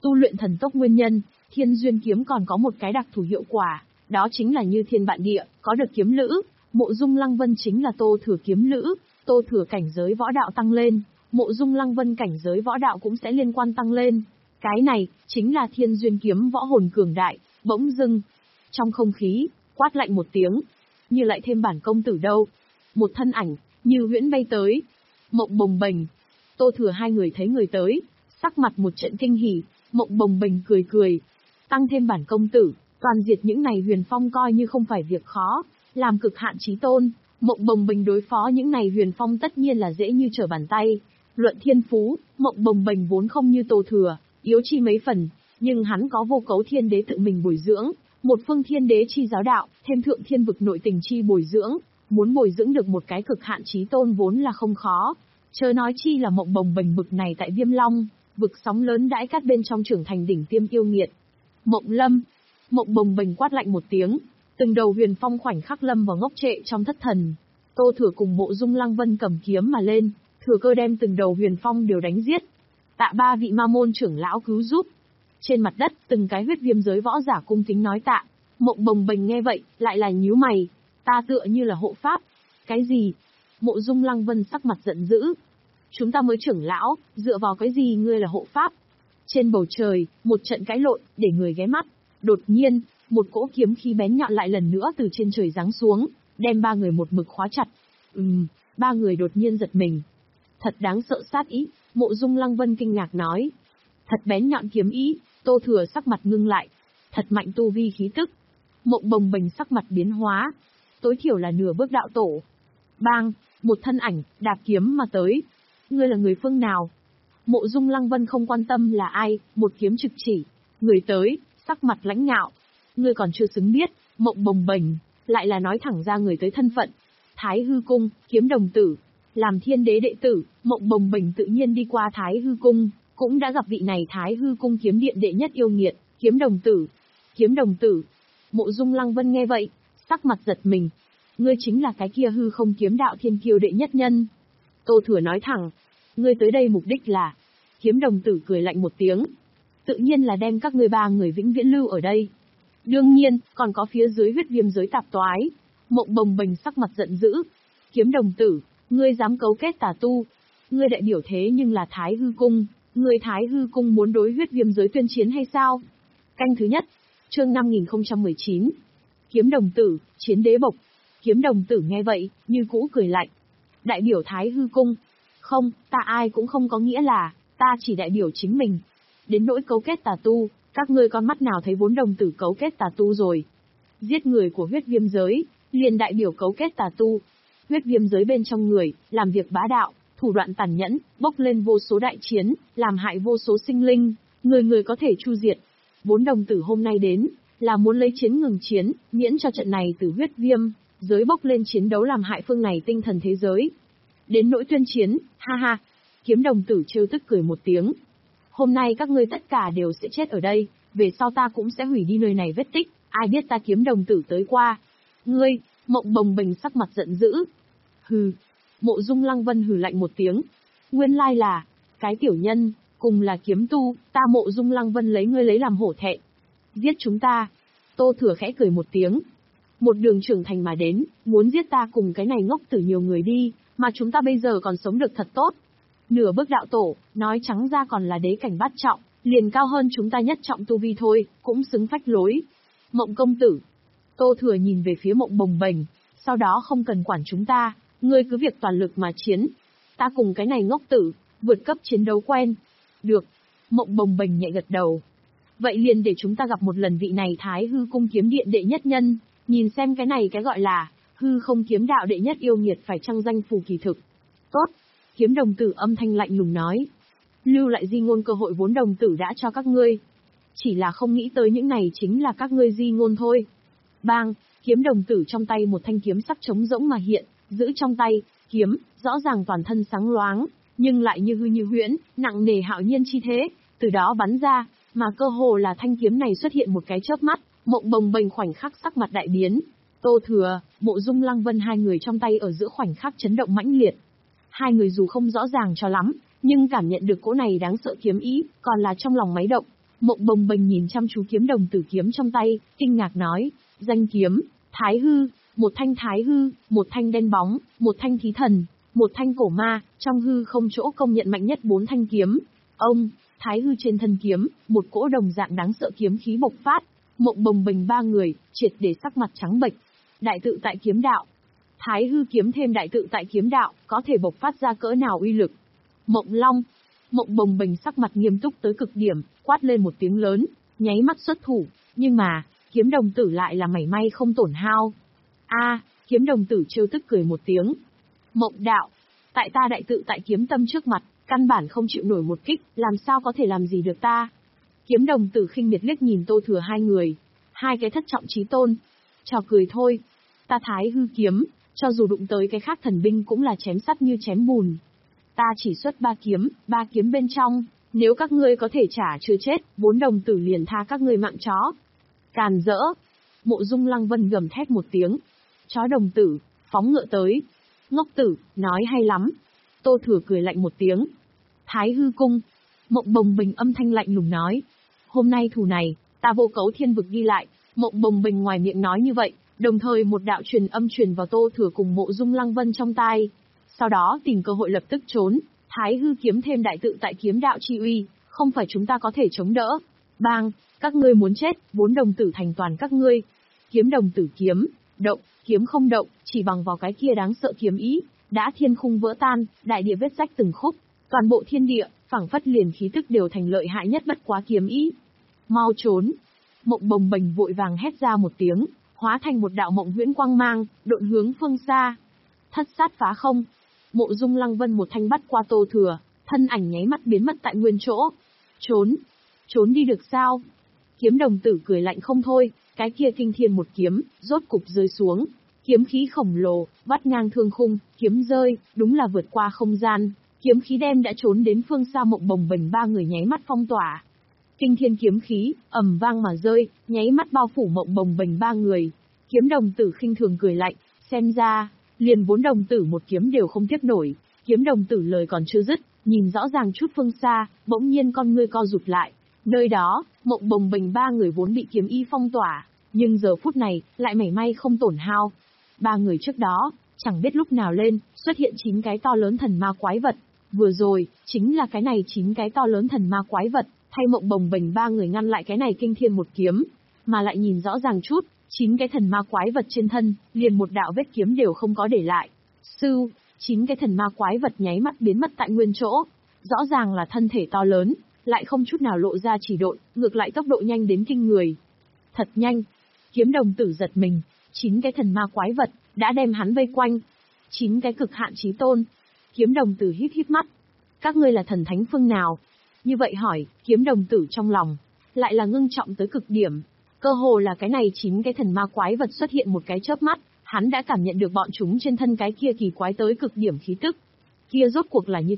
Speaker 1: Tu luyện thần tốc nguyên nhân, Thiên Duyên kiếm còn có một cái đặc thù hiệu quả, đó chính là như thiên vạn địa, có được kiếm lữ. Mộ Dung Lăng Vân chính là Tô Thừa kiếm lữ, Tô Thừa cảnh giới võ đạo tăng lên, Mộ Dung Lăng Vân cảnh giới võ đạo cũng sẽ liên quan tăng lên. Cái này, chính là Thiên Duyên kiếm võ hồn cường đại. Bỗng dưng, trong không khí, quát lạnh một tiếng, như lại thêm bản công tử đâu. Một thân ảnh, như huyễn bay tới. Mộng bồng bềnh, Tô Thừa hai người thấy người tới, sắc mặt một trận kinh hỉ, Mộng bồng bềnh cười cười. Tăng thêm bản công tử, toàn diệt những này huyền phong coi như không phải việc khó, làm cực hạn chí tôn. Mộng bồng bềnh đối phó những này huyền phong tất nhiên là dễ như trở bàn tay. Luận thiên phú, Mộng bồng bềnh vốn không như Tô Thừa, yếu chi mấy phần, nhưng hắn có vô cấu thiên đế tự mình bồi dưỡng, một phương thiên đế chi giáo đạo, thêm thượng thiên vực nội tình chi bồi dưỡng, muốn bồi dưỡng được một cái cực hạn chí tôn vốn là không khó. Chớ nói chi là Mộng bồng bềnh bực này tại Viêm Long, vực sóng lớn đãi cát bên trong trưởng thành đỉnh tiêm yêu nghiệt. Mộng Lâm, Mộng bồng bềnh quát lạnh một tiếng, từng đầu huyền phong khoảnh khắc lâm vào ngốc trệ trong thất thần. Tô Thừa cùng Mộ Dung Lăng Vân cầm kiếm mà lên, thừa cơ đem từng đầu huyền phong đều đánh giết. Tạ ba vị ma môn trưởng lão cứu giúp. Trên mặt đất, từng cái huyết viêm giới võ giả cung kính nói tạ. Mộng bồng bềnh nghe vậy, lại là nhíu mày. Ta tựa như là hộ pháp. Cái gì? Mộ Dung Lăng Vân sắc mặt giận dữ. Chúng ta mới trưởng lão, dựa vào cái gì ngươi là hộ pháp? Trên bầu trời, một trận cãi lộn, để người ghé mắt. Đột nhiên, một cỗ kiếm khí bén nhọn lại lần nữa từ trên trời giáng xuống, đem ba người một mực khóa chặt. Ừm, ba người đột nhiên giật mình. Thật đáng sợ sát ý, Mộ Dung Lăng Vân kinh ngạc nói. Thật bén nhọn kiếm ý, Tô Thừa sắc mặt ngưng lại. Thật mạnh tu vi khí tức. Mộng bồng bềnh sắc mặt biến hóa. Tối thiểu là nửa bước đạo tổ. Bang, một thân ảnh, đạp kiếm mà tới. Ngươi là người phương nào? Mộ Dung Lăng Vân không quan tâm là ai, một kiếm trực chỉ. Người tới, sắc mặt lãnh ngạo. Ngươi còn chưa xứng biết, Mộng bồng bềnh, lại là nói thẳng ra người tới thân phận. Thái Hư Cung, kiếm đồng tử. Làm thiên đế đệ tử, Mộng bồng bềnh tự nhiên đi qua Thái Hư Cung, cũng đã gặp vị này Thái Hư Cung kiếm điện đệ nhất yêu nghiệt, kiếm đồng tử. Kiếm đồng tử. Mộ Dung Lăng Vân nghe vậy, sắc mặt giật mình. Ngươi chính là cái kia hư không kiếm đạo thiên kiêu đệ nhất nhân. Tô Thừa nói thẳng, ngươi tới đây mục đích là... Kiếm đồng tử cười lạnh một tiếng. Tự nhiên là đem các ngươi ba người vĩnh viễn lưu ở đây. Đương nhiên, còn có phía dưới huyết viêm giới tạp toái. Mộng bồng bềnh sắc mặt giận dữ. Kiếm đồng tử, ngươi dám cấu kết tà tu. Ngươi đại biểu thế nhưng là Thái Hư Cung. Ngươi Thái Hư Cung muốn đối huyết viêm giới tuyên chiến hay sao? Canh thứ nhất, chương năm nghìn không trăm mười chín. Kiếm đồng tử, chiến đế bộc. Kiếm đồng tử nghe vậy, như cũ cười lạnh. Đại biểu Thái Hư Cung. Không, ta ai cũng không có nghĩa là, ta chỉ đại biểu chính mình. Đến nỗi cấu kết tà tu, các ngươi con mắt nào thấy vốn đồng tử cấu kết tà tu rồi. Giết người của huyết viêm giới, liền đại biểu cấu kết tà tu. Huyết viêm giới bên trong người, làm việc bá đạo, thủ đoạn tàn nhẫn, bốc lên vô số đại chiến, làm hại vô số sinh linh, người người có thể chu diệt. Vốn đồng tử hôm nay đến, là muốn lấy chiến ngừng chiến, miễn cho trận này từ huyết viêm giới bốc lên chiến đấu làm hại phương này tinh thần thế giới. Đến nỗi tuyên chiến, ha ha, kiếm đồng tử trêu tức cười một tiếng. Hôm nay các ngươi tất cả đều sẽ chết ở đây, về sau ta cũng sẽ hủy đi nơi này vết tích, ai biết ta kiếm đồng tử tới qua. Ngươi, Mộng bồng bềnh sắc mặt giận dữ. Hừ, Mộ Dung Lăng Vân hừ lạnh một tiếng. Nguyên lai là, cái tiểu nhân, cùng là kiếm tu, ta Mộ Dung Lăng Vân lấy ngươi lấy làm hổ thẹn. Giết chúng ta. Tô Thừa khẽ cười một tiếng. Một đường trưởng thành mà đến, muốn giết ta cùng cái này ngốc tử nhiều người đi, mà chúng ta bây giờ còn sống được thật tốt. Nửa bước đạo tổ, nói trắng ra còn là đế cảnh bát trọng, liền cao hơn chúng ta nhất trọng tu vi thôi, cũng xứng phách lối. Mộng công tử. Tô Thừa nhìn về phía Mộng bồng bềnh, sau đó không cần quản chúng ta, ngươi cứ việc toàn lực mà chiến. Ta cùng cái này ngốc tử, vượt cấp chiến đấu quen. Được. Mộng bồng bềnh nhẹ gật đầu. Vậy liền để chúng ta gặp một lần vị này Thái Hư Cung kiếm điện đệ nhất nhân, nhìn xem cái này cái gọi là hư không kiếm đạo đệ nhất yêu nghiệt phải chăng danh phù kỳ thực. Tốt. Kiếm đồng tử âm thanh lạnh lùng nói. Lưu lại di ngôn cơ hội vốn đồng tử đã cho các ngươi. Chỉ là không nghĩ tới những này chính là các ngươi di ngôn thôi. Bang, kiếm đồng tử trong tay một thanh kiếm sắc trống rỗng mà hiện, giữ trong tay, kiếm, rõ ràng toàn thân sáng loáng, nhưng lại như hư như huyễn, nặng nề hạo nhiên chi thế, từ đó bắn ra, mà cơ hồ là thanh kiếm này xuất hiện một cái chớp mắt, Mộng bồng bềnh khoảnh khắc sắc mặt đại biến. Tô Thừa, Mộ Dung Lăng Vân hai người trong tay ở giữa khoảnh khắc chấn động mãnh liệt. Hai người dù không rõ ràng cho lắm, nhưng cảm nhận được cỗ này đáng sợ kiếm ý, còn là trong lòng máy động. Mộng bồng bềnh nhìn chăm chú kiếm đồng tử kiếm trong tay, kinh ngạc nói, danh kiếm, Thái Hư, một thanh Thái Hư, một thanh đen bóng, một thanh thí thần, một thanh cổ ma, trong hư không chỗ công nhận mạnh nhất bốn thanh kiếm. Ông, Thái Hư trên thân kiếm, một cỗ đồng dạng đáng sợ kiếm khí bộc phát. Mộng bồng bềnh ba người, triệt để sắc mặt trắng bệch. Đại tự tại kiếm đạo. Thái Hư kiếm thêm đại tự tại kiếm đạo, có thể bộc phát ra cỡ nào uy lực. Mộng Long. Mộng bồng bềnh sắc mặt nghiêm túc tới cực điểm, quát lên một tiếng lớn, nháy mắt xuất thủ, nhưng mà, kiếm đồng tử lại là mảy may không tổn hao. A, kiếm đồng tử trêu tức cười một tiếng. Mộng đạo, tại ta đại tự tại kiếm tâm trước mặt, căn bản không chịu nổi một kích, làm sao có thể làm gì được ta. Kiếm đồng tử khinh miệt liếc nhìn Tô Thừa hai người, hai cái thất trọng chí tôn. Trò cười thôi, ta Thái Hư kiếm, cho dù đụng tới cái khác thần binh cũng là chém sắt như chém bùn. Ta chỉ xuất ba kiếm, ba kiếm bên trong, nếu các ngươi có thể trả chưa chết, bốn đồng tử liền tha các ngươi mạng chó. Càn rỡ. Mộ Dung Lăng Vân gầm thét một tiếng. Chó đồng tử, phóng ngựa tới. Ngốc tử, nói hay lắm. Tô Thừa cười lạnh một tiếng. Thái Hư cung. Mộng bồng bềnh âm thanh lạnh lùng nói. Hôm nay thù này, ta vô cấu thiên vực ghi lại. Mộng bồng bềnh ngoài miệng nói như vậy, đồng thời một đạo truyền âm truyền vào Tô Thừa cùng Mộ Dung Lăng Vân trong tai. Sau đó tìm cơ hội lập tức trốn. Thái Hư kiếm thêm đại tự tại kiếm đạo chi uy, không phải chúng ta có thể chống đỡ. Bang, các ngươi muốn chết, bốn đồng tử thành toàn các ngươi. Kiếm đồng tử kiếm, động, kiếm không động, chỉ bằng vào cái kia đáng sợ kiếm ý, đã thiên khung vỡ tan, đại địa vết rách từng khúc, toàn bộ thiên địa, phảng phất liền khí tức đều thành lợi hại nhất bất quá kiếm ý. Mau trốn. Mộng bồng bềnh vội vàng hét ra một tiếng, hóa thành một đạo mộng huyễn quang mang, độn hướng phương xa. Thất sát phá không. Mộ Dung Lăng Vân một thanh bắt qua Tô Thừa, thân ảnh nháy mắt biến mất tại nguyên chỗ. Trốn. Trốn đi được sao? Kiếm đồng tử cười lạnh không thôi, cái kia kinh thiên một kiếm, rốt cục rơi xuống. Kiếm khí khổng lồ, vắt ngang thương khung, kiếm rơi, đúng là vượt qua không gian. Kiếm khí đem đã trốn đến phương xa. Mộng bồng bềnh ba người nháy mắt phong tỏa. Kinh thiên kiếm khí, ầm vang mà rơi, nháy mắt bao phủ mộng bồng bềnh ba người. Kiếm đồng tử khinh thường cười lạnh, xem ra, liền bốn đồng tử một kiếm đều không tiếp nổi. Kiếm đồng tử lời còn chưa dứt, nhìn rõ ràng chút phương xa, bỗng nhiên con ngươi co rụt lại. Nơi đó, mộng bồng bềnh ba người vốn bị kiếm y phong tỏa, nhưng giờ phút này, lại mảy may không tổn hao. Ba người trước đó, chẳng biết lúc nào lên, xuất hiện chín cái to lớn thần ma quái vật. Vừa rồi, chính là cái này chín cái to lớn thần ma quái vật, thay mộng bồng bềnh ba người ngăn lại cái này kinh thiên một kiếm. Mà lại nhìn rõ ràng chút, chín cái thần ma quái vật trên thân, liền một đạo vết kiếm đều không có để lại. Sưu, chín cái thần ma quái vật nháy mắt biến mất tại nguyên chỗ. Rõ ràng là thân thể to lớn, lại không chút nào lộ ra chỉ độn, ngược lại tốc độ nhanh đến kinh người. Thật nhanh. Kiếm đồng tử giật mình, chín cái thần ma quái vật, đã đem hắn vây quanh. Chín cái cực hạn chí tôn. Kiếm đồng tử híp híp mắt. Các ngươi là thần thánh phương nào? Như vậy hỏi, kiếm đồng tử trong lòng, lại là ngưng trọng tới cực điểm. Cơ hồ là cái này chín cái thần ma quái vật xuất hiện một cái chớp mắt, hắn đã cảm nhận được bọn chúng trên thân cái kia kỳ quái tới cực điểm khí tức. Kia rốt cuộc là như